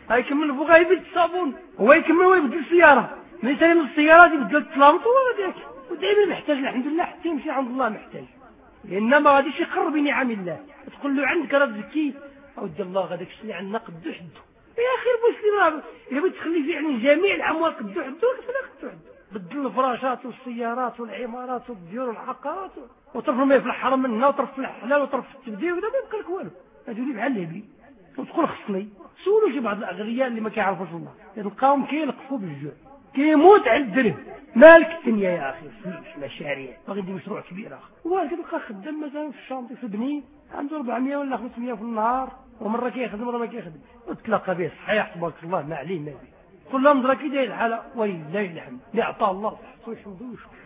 هاي يكمل بغا يبدل الصابون، هو يكمل ويبدل السيارة، من يسلم السيارات يبدل التلامط ولا ذاك، ودائما محتاج الحمد لله حتى يمشي عند الله محتاج، لأن ما غاديش يقر بنعم الله، تقول له عندك راه زكي أودي الله غاداك الشيء عندنا قدو حدو، يا أخي المسلم إذا بغيت تخلي فيه يعني جميع الأموال قدو حدو فلا قدو حدو، بدل الفراشات والسيارات والعمارات والديور والعقارات وطرف ما في الحرم منها وطرف في الحلال وطرف في التبديل ولا ما يبقى لك والو، هادو بحال الهبي وتقول خصني سولوا شي بعض الأغنياء اللي ما كيعرفوش الله تلقاهم كيلقفوا بالجوع كيموت على الدرهم، مالك الدنيا يا أخي فلوس مشاريع باغي يدير مشروع كبير آخر، واحد كيبقى خدام مثلا في الشانطي في بنين عنده أربعمية ولا خمسمية في النهار ومرة كيخدم مرة ما كيخدم وتلاقى به صحيح تبارك الله ما عليه ما به، قل لهم درا كي داير الحالة ولله الحمد اللي عطاه الله صحته ويحمده ويشكر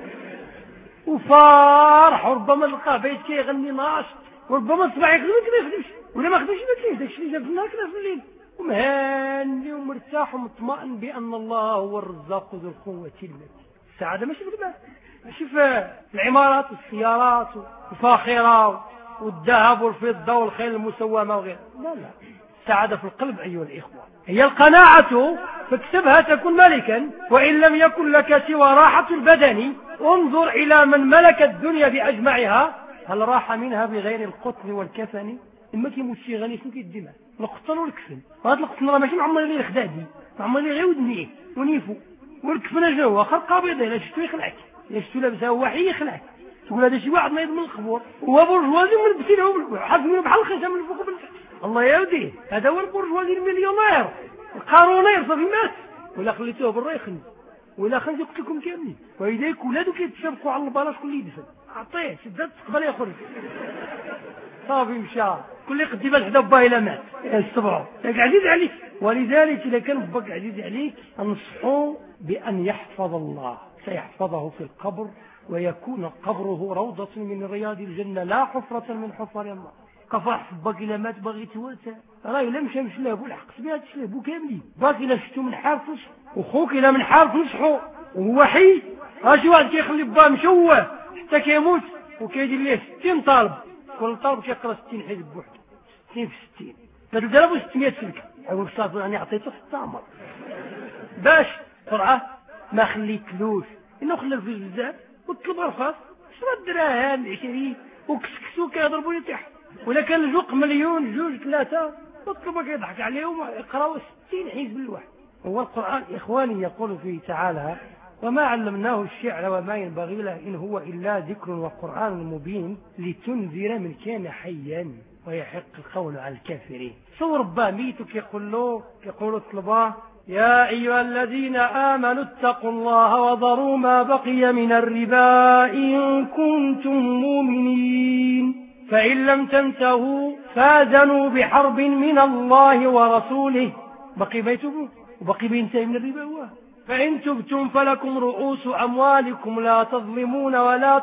وفارح، وربما لقاه بيت كيغني ناشط وربما الصباح يخدم ما يخدمش ولا ما خدمش ما كاينش داكشي اللي جاب في النهار كذا في الليل ومهاني ومرتاح ومطمئن بأن الله هو الرزاق ذو القوة المتين. السعادة ماشي في المال، ماشي في العمارات والسيارات والفاخرة والذهب والفضة والخيل المسومة وغيرها، لا لا، السعادة في القلب أيها الإخوة، هي القناعة فاكسبها تكون ملكا، وإن لم يكن لك سوى راحة البدن انظر إلى من ملك الدنيا بأجمعها هل راح منها بغير القطن والكفن، إما كيموت شي غني شنو كيدي معاه القطن والكفن، وهذا القطن راه ماشي معمر ليه خدادي معمر ليه غير ودنيه ونيفو، والكفن جا هو خرقه بيضاء إلا شفتو يخلعك، إلا شفتو لابسها هو حي يخلعك، تقول هذا شي واحد نايض من القبور هو برجوازي ملبسين له حاطين بحال الخشب من الفوق ومن التحت، الله يهديه هذا هو البرجوازي المليونير القارونير صافي مات، ولا خليتوه برا يخلي ولا خليت قلت لكم كاملين ويديك ولادو كيتسابقوا على البلاص كل يدفن عطيه شدات تقبل يخرج صافي مشى كل قدي باش حدا باه الى مات الصبر ياك عزيز عليك، ولذلك اذا كان باك عزيز عليك انصحوا بان يحفظ الله سيحفظه في القبر ويكون قبره روضة من رياض الجنة لا حفرة من حفر الله، كفاح باك الى مات باغي تواتى راه الا مشى مش له الحق بها تشلبو كاملين، باك الى شفتو من حارفش وخوك الى من حارف نصحو وهو حي، اجي واحد كيخلي باه مشوه حتى كيموت وكيدير ليه ستين طالب كل طالب كيقرا ستين حزب بوحده ستين في ستين بدل ضربو ستمية سلك او الصافي يعني عطيته في التعمر باش فرعه ما خليتلوش انه خلى الفلوس بزاف وطلب الخاص شرا الدراهم عشرين وكسكسو كيضربوا لي تحت، ولا كان الجوق مليون جوج ثلاثه وطلبوا كيضحك عليهم يقراو ستين حزب الواحد. هو القرآن إخواني يقول فيه تعالى وما علمناه الشعر وما ينبغي له إن هو إلا ذكر وقرآن مبين لتنذر من كان حيا ويحق القول على الكافرين. صور باميتك يقول له يقول طلباه يا أيها الذين آمنوا اتقوا الله وذروا ما بقي من الربا إن كنتم مؤمنين فإن لم تنتهوا فاذنوا بحرب من الله ورسوله، بقي بيته وبقي بينتهي من الربا هو، فإن تبتم فلكم رؤوس أموالكم لا تظلمون ولا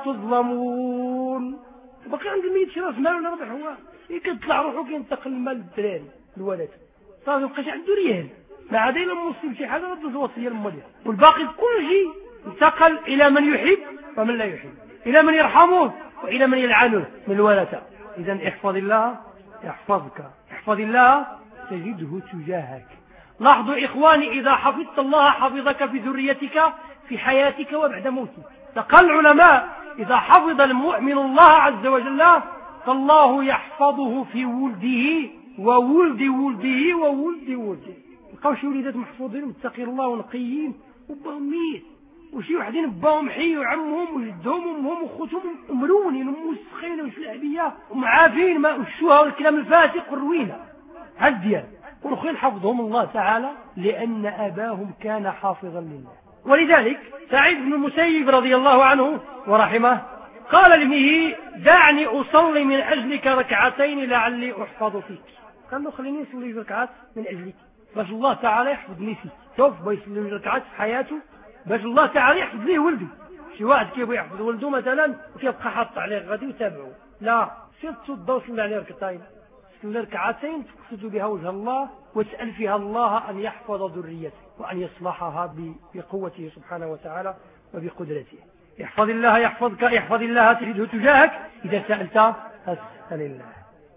تظلمون، بقي عند الميت شي راس مال ولا ربح هو يطلع روحو كينتقل المال للدراري الولد صافي مابقاش عنده ريال ما عاد الا مسلم شي حاجه رد الوصيه للمدير، والباقي كل شيء انتقل الى من يحب ومن لا يحب، الى من يرحمه والى من يلعنه من الورثه. اذا احفظ الله يحفظك، احفظ الله تجده تجاهك. لاحظوا إخواني إذا حفظت الله حفظك في ذريتك في حياتك وبعد موتك. فقال العلماء إذا حفظ المؤمن الله عز وجل فالله يحفظه في ولده وولد ولده وولد ولده. لقاو شي وليدات محفوظين متقين الله ونقيين وباهم ميت، وشي وحدين باهم حي وعمهم وجدهم وامهم وخوتهم ومرونين ومسخين وشلعبيه ومعافين ما الشوها والكلام الفاسق والروينه هالديال، والأخرين حفظهم الله تعالى لأن أباهم كان حافظا لله. ولذلك سعيد بن المسيب رضي الله عنه ورحمه قال لابنه دعني أصلي من أجلك ركعتين لعلي أحفظ فيك، قال له خليني أصلي ركعات من أجلك باش الله تعالى يحفظني فيك. شوف بيصلي ركعات في حياته باش الله تعالى يحفظ ليه ولده. شي واحد كيبغي يحفظ ولده مثلا وكيبقى حاط عليه غادي وتابعه، لا سير تصد وصلي عليه ركعتين ركعتين تقصد بها وجه الله وتسأل فيها الله أن يحفظ ذريته وأن يصلحها بقوته سبحانه وتعالى وبقدرته. احفظ الله يحفظك، احفظ الله تجده تجاهك، إذا سألت فاسأل الله.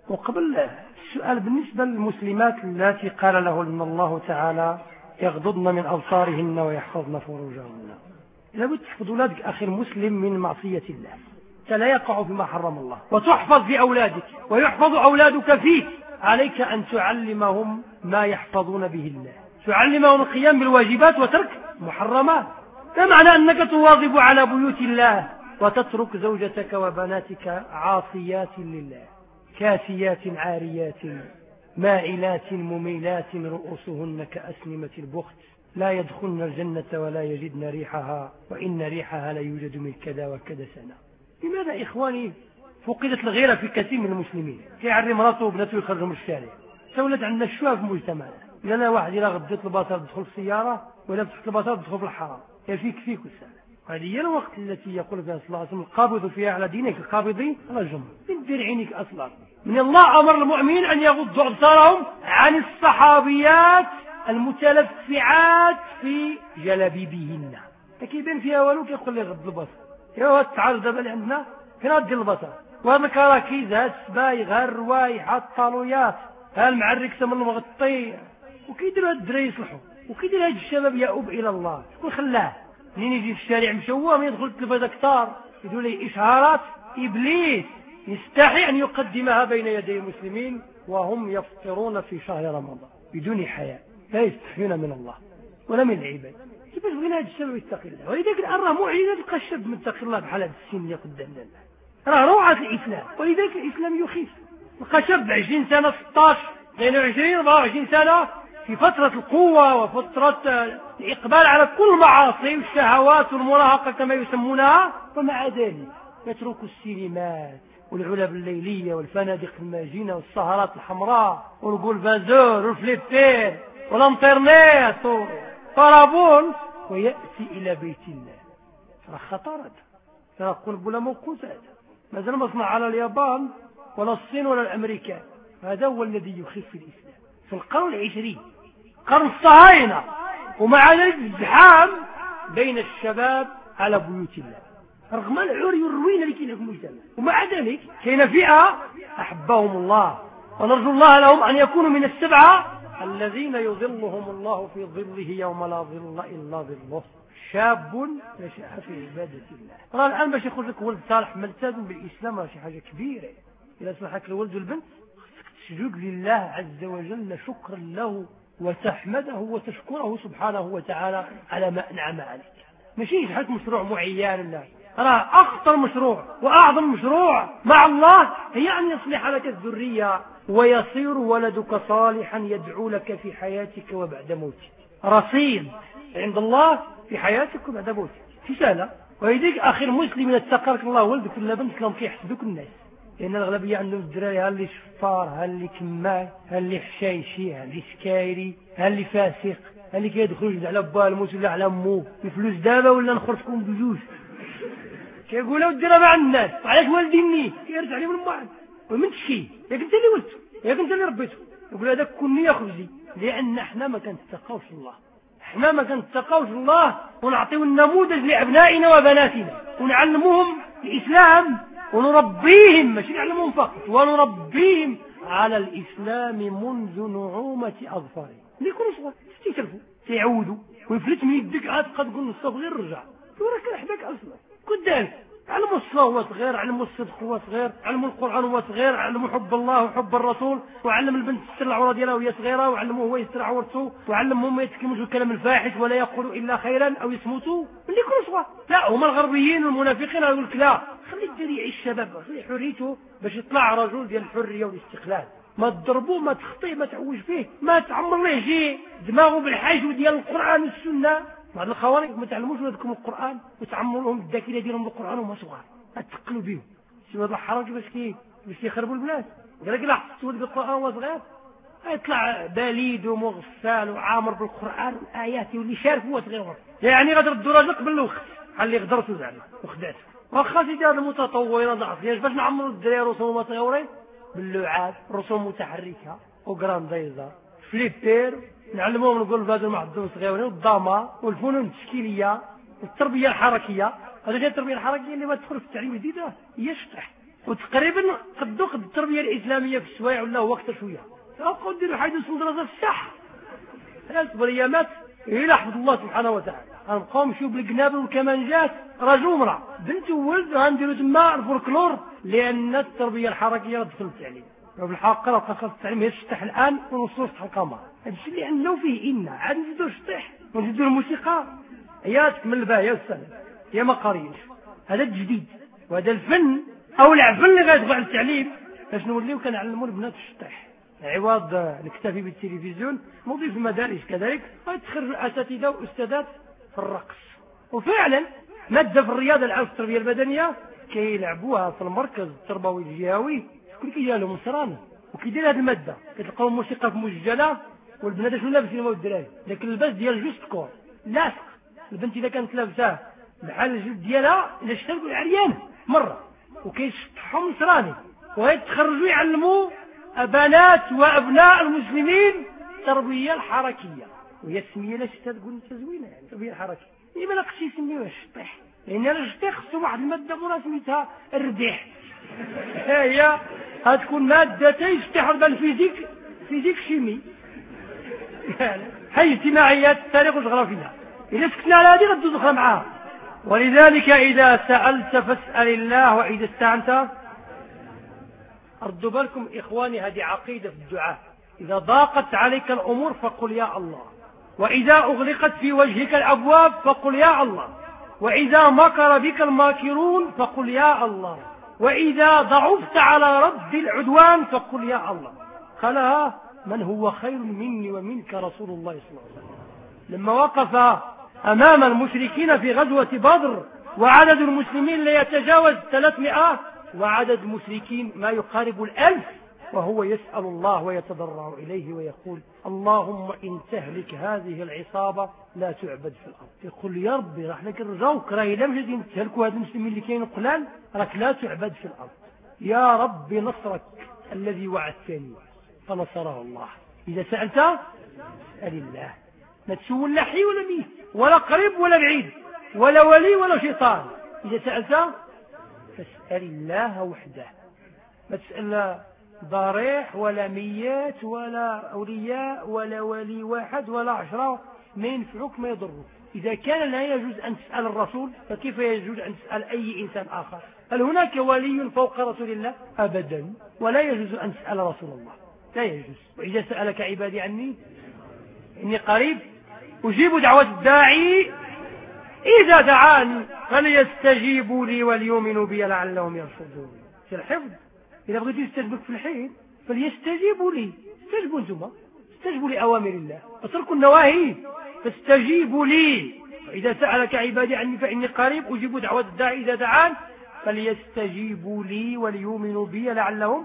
وقبل السؤال بالنسبة للمسلمات التي قال لهن الله تعالى يغضضن من أبصارهن ويحفظن فروجهن، لابد تحفظ أولادك أخي المسلم من معصية الله، لا يقع فيما حرم الله، وتحفظ في أولادك ويحفظ أولادك فيك. عليك أن تعلمهم ما يحفظون به الله، تعلمهم القيام بالواجبات وترك محرمات. لا معنى أنك تواظب على بيوت الله وتترك زوجتك وبناتك عاصيات لله كاسيات عاريات مائلات مميلات رؤوسهن كأسنمة البخت لا يدخلن الجنة ولا يجدن ريحها وإن ريحها لا يوجد من كذا وكذا سنة. لماذا إخواني فقدت الغيرة في كثير من المسلمين؟ كيعري مراته وبناته يخرجوا من الشارع، سولت عندنا الشواب في مجتمعنا. إذا أنا واحد إلا غديت البصر تدخل في السيارة ولا فتحت البصر تدخل في الحرام، يفيك فيك والسلام. هذه هي الوقت التي يقول فيها صلى الله عليه وسلم القابض فيها على دينك القابضي على جمر. من دير عينك أصلا من الله أمر المؤمنين أن يغضوا أبصارهم عن الصحابيات المتلفعات في جلابيبهن. كيبان فيها والو كيقول لي غض البصر. يا تعال دابا اللي عندنا فين غدير البصر؟ وهذا الكراكيز هاد السبايغ ها الروايح ها الطالويات ها المعركسه من المغطي، وكيديروا هاد الدراري يصلحوا، وكيدير هاد الشباب يؤوب الى الله. شكون خلاه؟ منين يجي في الشارع مشوه يدخل التلفاز كثار يديروا لي اشهارات ابليس يستحي ان يقدمها بين يدي المسلمين وهم يفطرون في شهر رمضان بدون حياء، لا يستحيون من الله ولا من العباد. كيفاش بغينا هذا الشباب يتقي الله؟ ولذلك الان راه معجزه تلقى الشاب متقي الله بحال هذا السن اللي قدامنا، راه روعه الاسلام. ولذلك الاسلام يخيف. تلقى شاب عشرين سنه ستة عشر اثنين وعشرين أربعة وعشرين سنه في فترة القوة وفترة الإقبال على كل المعاصي والشهوات والمراهقة كما يسمونها، ومع ذلك يترك السينمات والعلب الليلية والفنادق الماجنة والسهرات الحمراء والبولفازور والفليبير والانترنت والطرابون ويأتي إلى بيت الله. ترى خطرت، ترى قلب ولا موقوت، هذا مازال مصنع على اليابان ولا الصين ولا الأمريكان. هذا هو الذي يخف في الإسلام في القرن العشرين، قرن الصهاينة، ومع ذلك الزحام بين الشباب على بيوت الله رغم العري والروينة اللي كاينه في المجتمع. ومع ذلك كاين فئة أحبهم الله ونرجو الله لهم أن يكونوا من السبعة الذين يظلهم الله في ظله يوم لا ظل إلا ظله، شاب نشأ في عبادة الله. راه الآن باش يخرج لك ولد صالح ملتزم بالإسلام راه شي حاجة كبيرة. إذا صلحك الولد والبنت تسجد لله عز وجل شكرا له وتحمده وتشكره سبحانه وتعالى على ما أنعم عليك. ماشي يجحك مشروع معين، لا، راه أخطر مشروع وأعظم مشروع مع الله هي أن يصلح لك الذرية ويصير ولدك صالحا يدعو لك في حياتك وبعد موتك، رصيد عند الله في حياتك وبعد موتك في سهلة. ويديك آخر مسلم يتقرك الله ولدك ولا بنتك لهم كيحسدوك الناس، لأن الأغلبية عندهم الدراري ها اللي شفار ها اللي كمال ها اللي حشايشي ها اللي سكايري ها اللي فاسق ها اللي كيدخلوا على با الموت ولا على مو الفلوس دابا ولا نخرجكم بجوج. كيقولوا الدرا مع الناس علاش والديني كيرجع عليهم المعد ومن تشكي ياك انت اللي ولدته ياك انت اللي ربيته. يقول هذاك كوني يا خبزي، لأن احنا ما كنتقاوش الله، احنا ما كنتقاوش الله ونعطيو النموذج لأبنائنا وبناتنا ونعلموهم الإسلام ونربيهم، ماشي نعلمهم فقط، ونربيهم على الإسلام منذ نعومة أظفارهم. اللي يكونوا صغار تيتلفوا تيعودوا ويفلت من يدك عاد قد تقول نصف غير رجع وراك لحدك أصلا قدامك. علموا الصلاة هو صغير، علموا الصدق هو صغير، علموا القرآن هو صغير، علموا حب الله وحب الرسول، وعلم البنت تستر العورة ديالها وهي صغيرة، وعلموه هو يستر عورته، وعلمهم ما يتكلموش الكلام الفاحش ولا يقولوا إلا خيرا أو يصمتوا. اللي يكونوا صغار لا، هما الغربيين والمنافقين يقول لك لا خلي الدري يعيش الشباب، خلي حريته باش يطلع رجل ديال الحرية والاستقلال. ما تضربوه ما تخطيه ما تعوج فيه ما تعمر ليه شي دماغه بالحاجو ديال القرآن والسنة. بعض الخوارج ما تعلموش ولادكم القرآن وتعمروا لهم الذاكرة ديالهم بالقرآن وهم صغار، تثقلوا بهم. شي هذا الحرج باش كي باش يخربوا البلاد. قال لك لا حفظت ولد القرآن وهو صغير يطلع بليد ومغفال وعامر بالقرآن والآيات واللي شارف هو صغير، يعني غتردوا راجل قبل الوقت على اللي غدرتوا زعما وخدعته. واخا سيدي هذا المتطورين ضعفين باش نعمروا الدراري رسوم صغيورين باللعاب رسوم متحركة وجرانديزا فليبير، نعلموهم نقول بهذا المعدوم صغيرين والضامة والفنون التشكيلية والتربية الحركية. هذا جاء التربية الحركية اللي ما تدخل في التعليم الجديد هي شطح وتقريبا قدو قد التربية الإسلامية في السوايع ولا هو أكثر شوية تلقوا ديروا حيث مدرسة في الساحة ثلاث بريامات إلى حفظ الله سبحانه وتعالى غنبقاو نمشيو بالقنابل والكمانجات رجل ومرأة بنت وولد غنديروا تما الفولكلور لأن التربية الحركية غتدخل التعليم وفي الحقيقة راه خاص التعليم هي الشطح الآن ونوصلوا شطح القمر هذا الشيء اللي عندنا فيه إنا عاد نزيدوا الشطح ونزيدوا الموسيقى هي تكمل الباهية والسلام هي ما قاريش هذا الجديد وهذا الفن أو العفن اللي غيدخل على التعليم باش نوليو كنعلموا البنات الشطح عوض نكتفي بالتلفزيون نضيف في المدارس كذلك غيتخرجوا اساتذه واستاذات في الرقص وفعلا ماده في الرياضه العام في التربيه البدنيه كيلعبوها في المركز التربوي الجهوي شكون كيجي لهم نصران وكيدير هذه الماده كتلقاو الموسيقى في مسجله والبنات شنو لابسين هما والدراري داك اللباس ديال جوست كور لاصق البنت اذا كانت لابساه بحال الجلد ديالها الا شتا تقول عريانه مره وكيشطحوا نصراني ويتخرجوا يعلموا بنات وأبناء المسلمين التربية الحركية وهي السمية لا شتا تقول انت زوينة يعني التربية الحركية لما لا قصي يسميوها الشطيح لأن الشطيح خصو واحد المادة أخرى سميتها الرديح هي غتكون مادتين يشطيح الفيزيك فيزيك شيمي يعني هي اجتماعيات التاريخ والجغرافيا إذا سكتنا على هذه غدوز أخرى معاها ولذلك إذا سألت فاسأل الله وإذا استعنت أردوا بالكم إخواني هذه عقيدة في الدعاء إذا ضاقت عليك الأمور فقل يا الله وإذا أغلقت في وجهك الأبواب فقل يا الله وإذا مكر بك الماكرون فقل يا الله وإذا ضعفت على رد العدوان فقل يا الله قالها من هو خير مني ومنك رسول الله صلى الله عليه وسلم لما وقف أمام المشركين في غزوة بدر وعدد المسلمين لا يتجاوز ثلاثمائة وعدد المشركين ما يقارب الألف وهو يسأل الله ويتضرع إليه ويقول اللهم إن تهلك هذه العصابة لا تعبد في الأرض يقول يا ربي راح لك الرجوك راهي لم جدين تهلكوا هذا المسلمين اللي كاين قلال راك لا تعبد في الأرض يا ربي نصرك الذي وعدتني فنصره الله إذا سألت اسأل الله لا تسول لا حي ولا ميت ولا قريب ولا بعيد ولا ولي ولا شيطان إذا سألت فاسأل الله وحده ما تسأل ضريح ولا ميات ولا أولياء ولا ولي واحد ولا عشرة ما ينفعوك ما يضروك إذا كان لا يجوز أن تسأل الرسول فكيف يجوز أن تسأل أي إنسان آخر هل هناك ولي فوق رسول الله أبدا ولا يجوز أن تسأل رسول الله لا يجوز وإذا سألك عبادي عني إني قريب أجيب دعوة الداعي إذا دعاني فليستجيبوا لي وليؤمنوا بي لعلهم يرشدون في الحفظ إذا بغيت يستجبك في الحين فليستجيبوا لي استجبوا انتم استجبوا لأوامر الله اتركوا النواهي فاستجيبوا لي إذا سألك عبادي عني فإني قريب أجيب دعوة الداعي إذا دعان فليستجيبوا لي وليؤمنوا بي لعلهم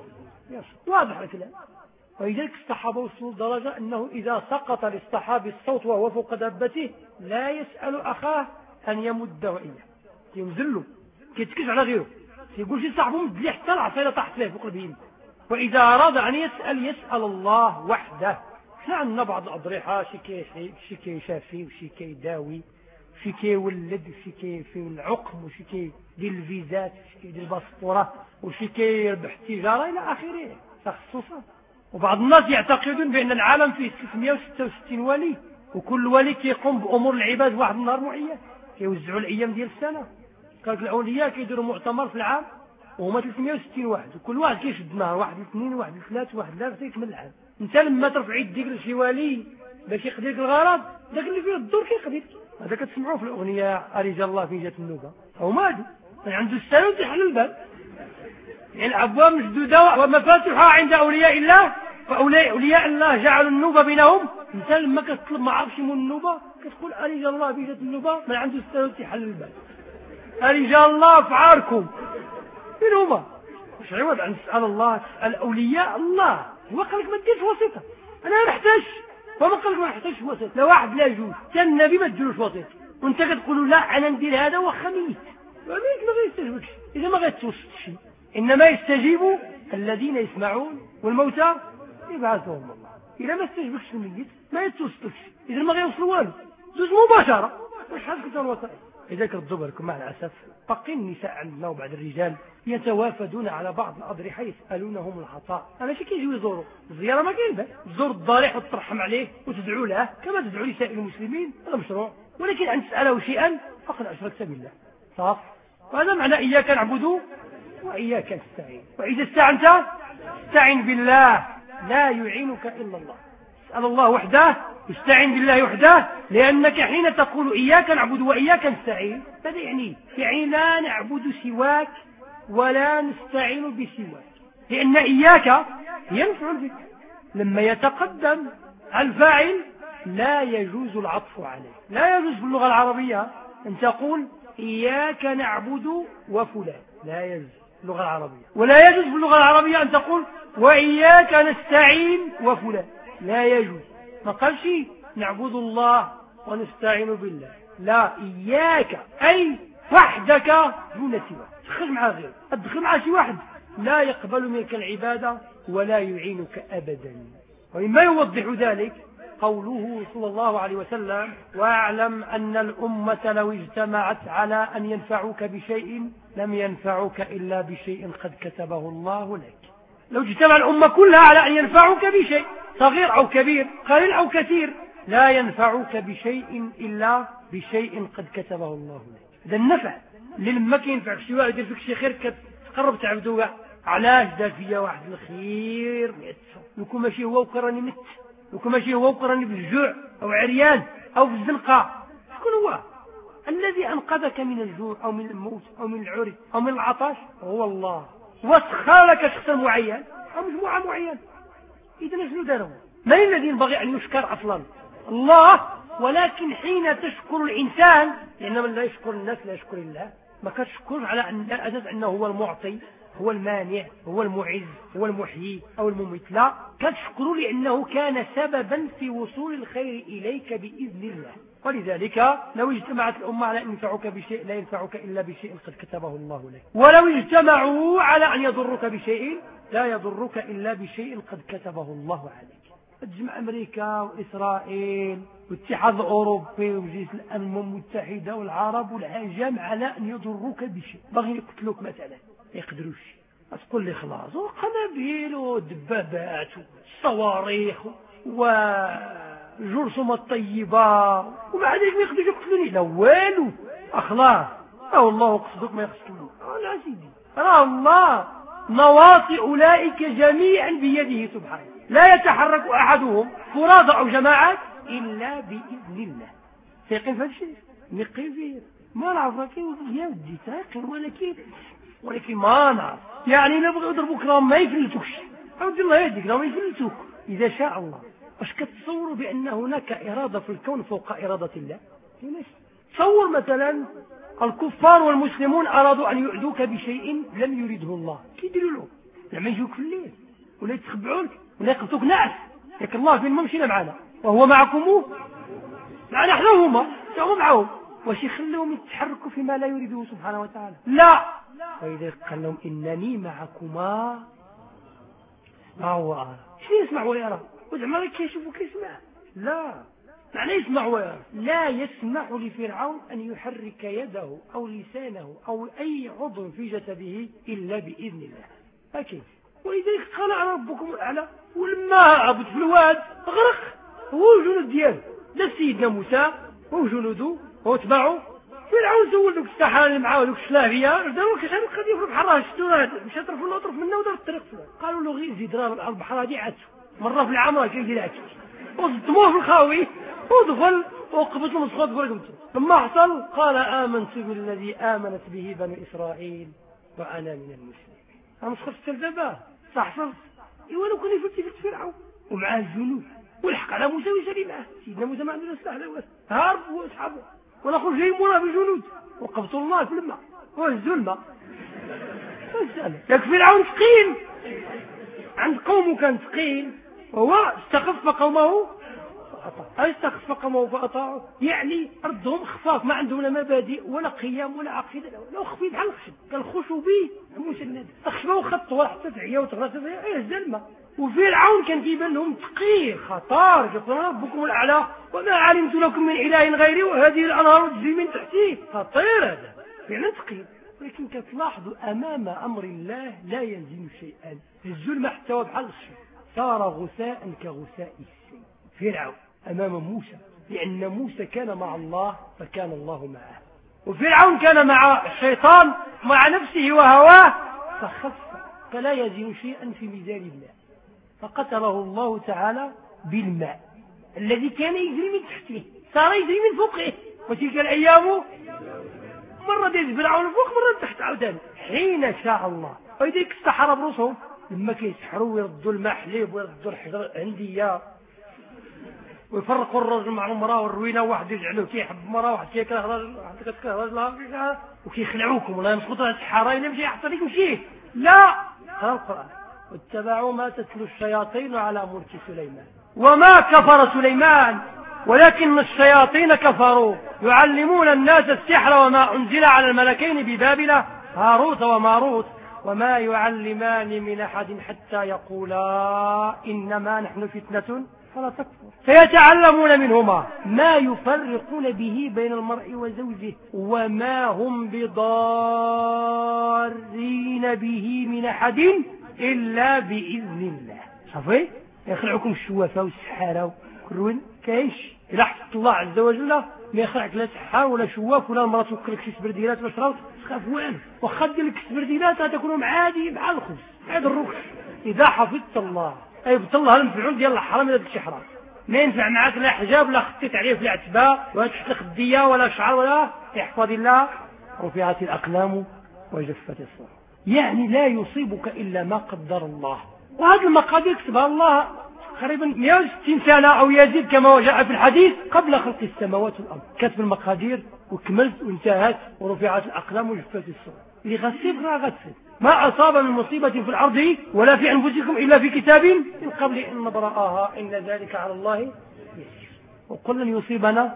يرشدون واضح الكلام ولذلك الصحابة وصلوا درجة أنه إذا سقط للصحابي الصوت وهو فوق دابته لا يسأل أخاه أن يمده إياه ينزله كيتكش على غيره يقول شي صاحبه مد لي حتى العصيرة طاحت له فوق البيم وإذا أراد أن يسأل يسأل الله وحده احنا عندنا بعض الأضرحة شي كيحيي شي كيشافي وشي كيداوي شي كيولد وشي كيفي العقم وشي كيدير الفيزات وشي كيدير الباسبورات وشي كيربح التجارة إلى آخره تخصصات وبعض الناس يعتقدون بأن العالم فيه ثلاثمائة وستة وستين ولي وكل ولي كيقوم بأمور العباد واحد النهار معين كيوزعوا الأيام ديال السنة قالك الأولياء كيديروا مؤتمر في العام وهما ثلاثمائة وستين واحد وكل واحد كيشد معه واحد الاثنين واحد الثلاث واحد ثلاثة يكمل العام انت لما ترفع يديك لشي ولي باش يقضيك الغرض داك اللي فيه الدور كيقضيك هذا كتسمعوه في الأغنية أرجى الله في جات النوبة هما هادو عنده السلام تحل الباب يعني الأبواب مسدودة ومفاتحها عند أولياء الله فأولياء الله جعلوا النوبة بينهم انت لما كتطلب ما عرفش من النوبة كتقول أرجى الله في جات النوبة من عنده السلام تحل الباب أرجى الله في عاركم من هما مش عوض عن تسأل الله تسأل أولياء الله هو قال لك ما تديرش وسيطة أنا ما نحتاج فما قال لك ما نحتاجش وسيطة لا واحد لا يجوز كان النبي ما تديروش وسيطة وانت كتقولوا لا أنا ندير هذا وخميس وميك ما غيستجبكش إذا ما غيتوسط شيء إنما يستجيبوا الذين يسمعون والموتى يبعثهم الله إذا ما استجبكش الميت ما يتوسطكش إذا ما غيوصلوا والو دوز مباشرة واش حاجة كتر الوسائل لذلك الضبركم مع الأسف بقي النساء عندنا وبعد الرجال يتوافدون على بعض الأضرحة يسألونهم العطاء. أنا شي كيجيو يزوروا الزيارة ما كاين بس تزور الضريح وترحم عليه وتدعو له كما تدعو لسائر المسلمين، هذا مشروع. ولكن أن تسأله شيئا فقد أشركت بالله صح. وهذا معنى إياك نعبد وإياك نستعين. وإذا استعنت استعن بالله لا يعينك إلا الله. اسأل الله وحده، استعن بالله وحده، لأنك حين تقول إياك نعبد وإياك نستعين ماذا يعني؟ يعني لا نعبد سواك ولا نستعين بسواك، لأن إياك هي مفعول بك. لما يتقدم الفاعل لا يجوز العطف عليه. لا يجوز في اللغة العربية أن تقول إياك نعبد وفلان، لا يجوز في اللغة العربية. ولا يجوز في اللغة العربية أن تقول وإياك نستعين وفلان، لا يجوز. ما قالش نعبد الله ونستعين بالله، لا، إياك أي وحدك دون سوى. تدخل مع غير، تدخل مع شي واحد لا يقبل منك العبادة ولا يعينك أبدا. ومما يوضح ذلك قوله صلى الله عليه وسلم واعلم أن الأمة لو اجتمعت على أن ينفعوك بشيء لم ينفعوك إلا بشيء قد كتبه الله لك. لو اجتمع الأمة كلها على أن ينفعوك بشيء صغير أو كبير قليل أو كثير لا ينفعوك بشيء إلا بشيء قد كتبه الله لك. هذا النفع اللي لما كينفعك شي واحد يدير فيك شي خير كتقرب تعبدو علاش دار فيا واحد الخير ميتفق يكون ماشي هو وكراني مت، يكون ماشي هو وكراني بالجوع أو عريان أو في الزنقة. شكون هو الذي أنقذك من الجوع أو من الموت أو من العري أو من العطش؟ هو الله. وسخر لك شخصا معين أو مجموعة معينة. إذا شنو داروا؟ من الذي ينبغي أن يشكر أصلا؟ الله. ولكن حين تشكر الإنسان، لأن من لا يشكر الناس لا يشكر الله، ما كتشكر على أن أساس أنه هو المعطي هو المانع هو المعز هو المحيي أو المميت، لا، كتشكر لأنه كان سببا في وصول الخير إليك بإذن الله. ولذلك لو اجتمعت الأمة على أن ينفعوك بشيء لا ينفعك إلا بشيء قد كتبه الله لك، ولو اجتمعوا على أن يضرك بشيء لا يضرك إلا بشيء قد كتبه الله عليك. تجمع أمريكا وإسرائيل والاتحاد الأوروبي ومجلس الأمم المتحدة والعرب والعجم على أن يضروك بشيء، باغي يقتلوك مثلا ما يقدروش، تقول لي خلاص وقنابل ودبابات وصواريخ وجرثومة طيبة ومع ذلك ما يقدروش يقتلوني، لا والو، أخلاص أو الله قصدك ما يقتلوني. لا سيدي، راه الله نواصي أولئك جميعا بيده سبحانه، لا يتحرك أحدهم فرادى أو جماعات إلا بإذن الله. سيقين في هذا الشيء نقين فيه ما نعرف كيف يودي ساقين ولكن ولكن ما نعرف يعني نبغي يضربوك راهم ما يفلتوكش، عبد الله يهديك راهم يفلتوك إذا شاء الله. واش كتصوروا بأن هناك إرادة في الكون فوق إرادة الله؟ تصور مثلا الكفار والمسلمون أرادوا أن يعدوك بشيء لم يريده الله، كي يديروا له؟ لما يجوك في الليل ولا يتخبعونك ولا يقتلوك ناس، لكن الله فين ما مشينا معنا وهو معكم معنا احنا هما هم معهم، واش يخلوهم يتحركوا فيما لا يريده سبحانه وتعالى؟ لا. وإذا قال لهم إنني معكما اسمعوا وأرى. شنو يسمع ويرى؟ وزعما كيشوف وكيسمع؟ لا، معنى يسمع ويرى. لا يسمح لفرعون أن يحرك يده أو لسانه أو أي عضو في جسده إلا بإذن الله. أكيد. ولذلك قال أنا ربكم الأعلى، ولما عبد في الواد غرق هو الجنود دياله، لا سيدنا موسى وجنوده واتبعوا فرعون. سول دوك السحرة اللي معاه دوك الشلاهية داروا كيش هاد القضية في البحر، راه شفتوا راه مشى طرف ولا طرف منا ودار الطريق فلان. قالوا له غير زيد راه البحر هادي عاتو مرة في العام راه كيدير عاتو، وصدموه في الخاوي ودخل وقبض المسخوط برقبته. لما حصل قال آمنت بالذي آمنت به بنو إسرائيل وأنا من المسلمين. أنا مسخوط السلدبة صح صح إيوا لو كان يفتي في فرعون ومعاه الجنود والحق على موسى ويسالي معاه. سيدنا موسى ما عنده سلاح لا هارب هو أصحابه ونخرج جاي موراه بالجنود وقبضوا الله في الماء وهزوا الماء. لك فرعون ثقيل عند قومه، كان ثقيل وهو استخف قومه فأطاعوا. استخف قومه فأطاعوا يعني أرضهم خفاف، ما عندهم لا مبادئ ولا قيم ولا عقيدة، لو خفيف بحال الخشب كالخشبي مسند، تخشبه وخط ولا حتى تعيا وتغرس فيها هز الماء وفرعون كان كيبان لهم ثقيل خطار، يقول ربكم الأعلى وما علمت لكم من إله غيري وهذه الأنهار تجري من تحتي. خطير هذا فعلا ثقيل. ولكن كتلاحظوا أمام أمر الله لا يلزم شيئا. الظلم حتى هو بحال الشيء صار غثاء كغثاء السيل. فرعون أمام موسى لأن موسى كان مع الله فكان الله معه، وفرعون كان مع الشيطان مع نفسه وهواه فخف، فلا يزن شيئا في ميزان الله، فقتله الله تعالى بالماء الذي كان يجري من تحته صار يجري من فوقه. وتلك الأيام مرة يجري فرعون فوق مرة تحت عودان حين شاء الله. ويديك السحرة برسهم لما كيسحروا ويردوا الماء حليب ويردوا الحجر عندية ويفرقوا الرجل مع المراه والروينه، واحد يجعلوه كيحب مراه واحد كيكره راجل واحد كتكره راجلها وكيخلعوكم والله يمسكوا السحاره الا مشي يحط لك مشيه. لا، قرأ القرآن واتبعوا ما تتلو الشياطين على ملك سليمان وما كفر سليمان ولكن الشياطين كفروا يعلمون الناس السحر وما أنزل على الملكين ببابل هاروت وماروت وما يعلمان من أحد حتى يقولا إنما نحن فتنة فلا تكفر فيتعلمون منهما ما يفرقون به بين المرء وزوجه وما هم بضارين به من أحد إلا بإذن الله. صافي يخلعكم الشوافة والسحارة وكلون كايش إلا حفظت الله عز وجل ما يخلعك لا سحار ولا شواف ولا المرأة توكل لك شي سبرديلات باش راوت تخاف وين واخا دير لك السبرديلات غتكونهم عادي بحال الخبز هذا الركش. إذا حفظت الله أي بت الله المفعول ديال الحرام إلا داك الشيء حرام ما ينفع معاك لا حجاب لا خطيت عليه في العتبة ولا تحت خدية ولا شعر ولا احفظ الله رفعت الأقلام وجفت الصحف. يعني لا يصيبك إلا ما قدر الله، وهذه المقادير كتبها الله تقريبا مئة وستين سنة أو يزيد كما جاء في الحديث قبل خلق السماوات والأرض. كتب المقادير وكملت وانتهت ورفعت الأقلام وجفت الصحف. اللي غتصيب راه غتصيب. ما أصاب من مصيبة في الأرض ولا في أنفسكم إلا في كتاب من قبل أن نبرأها إن ذلك على الله يسير. وقل لن يصيبنا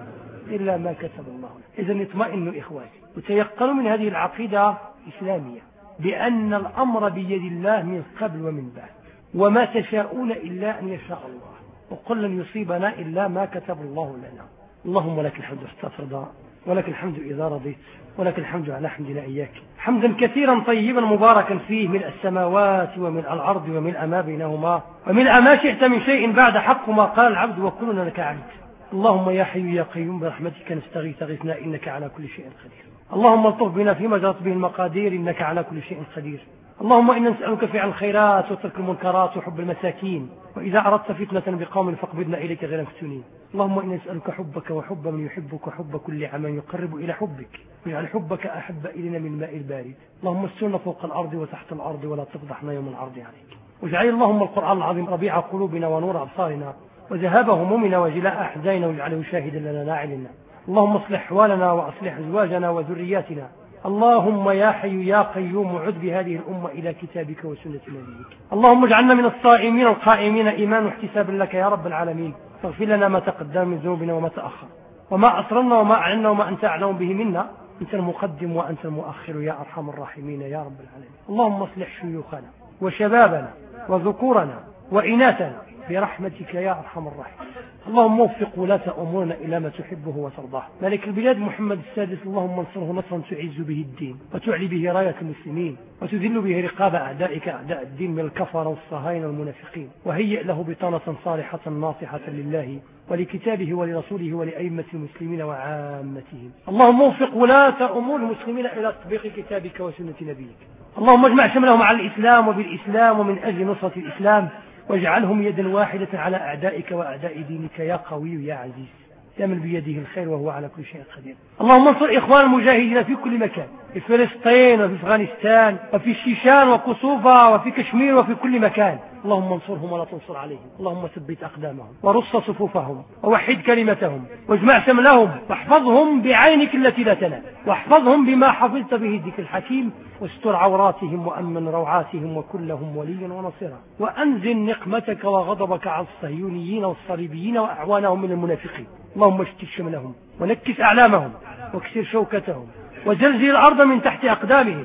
إلا ما كتب الله. إذن اطمئنوا إخواتي وتيقنوا من هذه العقيدة الإسلامية بأن الأمر بيد الله من قبل ومن بعد وما تشاءون إلا أن يشاء الله. وقل لن يصيبنا إلا ما كتب الله لنا. اللهم لك الحمد استفرض ولك الحمد إذا رضيت ولك الحمد على حمدنا إياك حمدا كثيرا طيبا مباركا فيه من السماوات ومن الأرض ومن ما بينهما ومن ما شئت من شيء بعد حق ما قال العبد وكلنا لك عبد. اللهم يا حي يا قيوم برحمتك نستغيث غثنا إنك على كل شيء قدير. اللهم الطف بنا فيما جرت به المقادير إنك على كل شيء قدير. اللهم إنا نسألك فعل الخيرات وترك المنكرات وحب المساكين وإذا أردت فتنة بقوم فاقبضنا إليك غير مفتونين. اللهم إنا نسألك حبك وحب من يحبك وحب كل عمل يقرب إلى حبك واجعل حبك أحب إلينا من الماء البارد. اللهم استرنا فوق الأرض وتحت الأرض ولا تفضحنا يوم العرض عليك. واجعل اللهم القرآن العظيم ربيع قلوبنا ونور أبصارنا وذهاب همومنا وجلاء أحزاننا واجعله شاهدا لنا لا علينا. اللهم اصلح أحوالنا وأصلح أزواجنا وذرياتنا. اللهم يا حي يا قيوم عد بهذه الأمة إلى كتابك وسنة نبيك. اللهم اجعلنا من الصائمين القائمين إيمان واحتسابا لك يا رب العالمين. فاغفر لنا ما تقدم من ذنوبنا وما تأخر وما أسررنا وما أعلنا وما أنت أعلم به منا. أنت المقدم وأنت المؤخر يا أرحم الراحمين يا رب العالمين. اللهم اصلح شيوخنا وشبابنا وذكورنا وإناثنا برحمتك يا أرحم الراحمين. اللهم وفق ولاة أمورنا إلى ما تحبه وترضاه. ملك البلاد محمد السادس اللهم انصره نصرا تعز به الدين وتعلي به راية المسلمين وتذل به رقاب أعدائك أعداء الدين من الكفر والصهاينة والمنافقين. وهيئ له بطانة صالحة ناصحة لله ولكتابه ولرسوله ولأئمة المسلمين وعامتهم. اللهم وفق ولاة أمور المسلمين إلى تطبيق كتابك وسنة نبيك. اللهم اجمع شملهم على الإسلام وبالإسلام ومن أجل نصرة الإسلام واجعلهم يدا واحدة على أعدائك وأعداء دينك يا قوي يا عزيز يا من بيده الخير وهو على كل شيء قدير. اللهم انصر إخوان المجاهدين في كل مكان في فلسطين وفي أفغانستان وفي الشيشان وكوسوفا وفي كشمير وفي كل مكان. اللهم انصرهم ولا تنصر عليهم. اللهم ثبت أقدامهم ورص صفوفهم ووحد كلمتهم واجمع شملهم واحفظهم بعينك التي لا تنام واحفظهم بما حفظت به الذكر الحكيم واستر عوراتهم وأمن روعاتهم وكلهم وليا ونصيرا. وأنزل نقمتك وغضبك على الصهيونيين والصليبيين وأعوانهم من المنافقين. اللهم اشتت شملهم ونكس أعلامهم واكسر شوكتهم وزلزل الأرض من تحت أقدامهم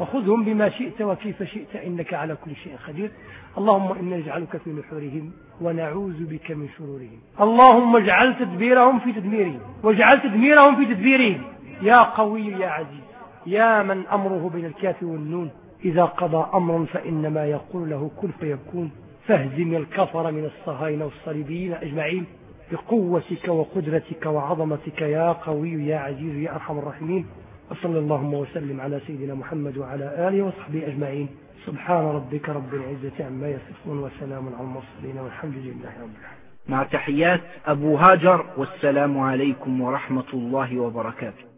وخذهم بما شئت وكيف شئت إنك على كل شيء قدير. اللهم إنا نجعلك في نحورهم ونعوذ بك من شرورهم. اللهم اجعل تدبيرهم في تدميرهم واجعل تدميرهم في تدبيرهم يا قوي يا عزيز يا من أمره بين الكاف والنون. إذا قضى أمرا فإنما يقول له كن فيكون. فاهزم الكفر من الصهاينة والصليبيين أجمعين بقوتك وقدرتك وعظمتك يا قوي يا عزيز يا أرحم الراحمين. وصلى اللهم وسلم على سيدنا محمد وعلى آله وصحبه أجمعين. سبحان ربك رب العزة عما يصفون وسلام على المرسلين والحمد لله رب العالمين. مع تحيات أبو هاجر، والسلام عليكم ورحمة الله وبركاته.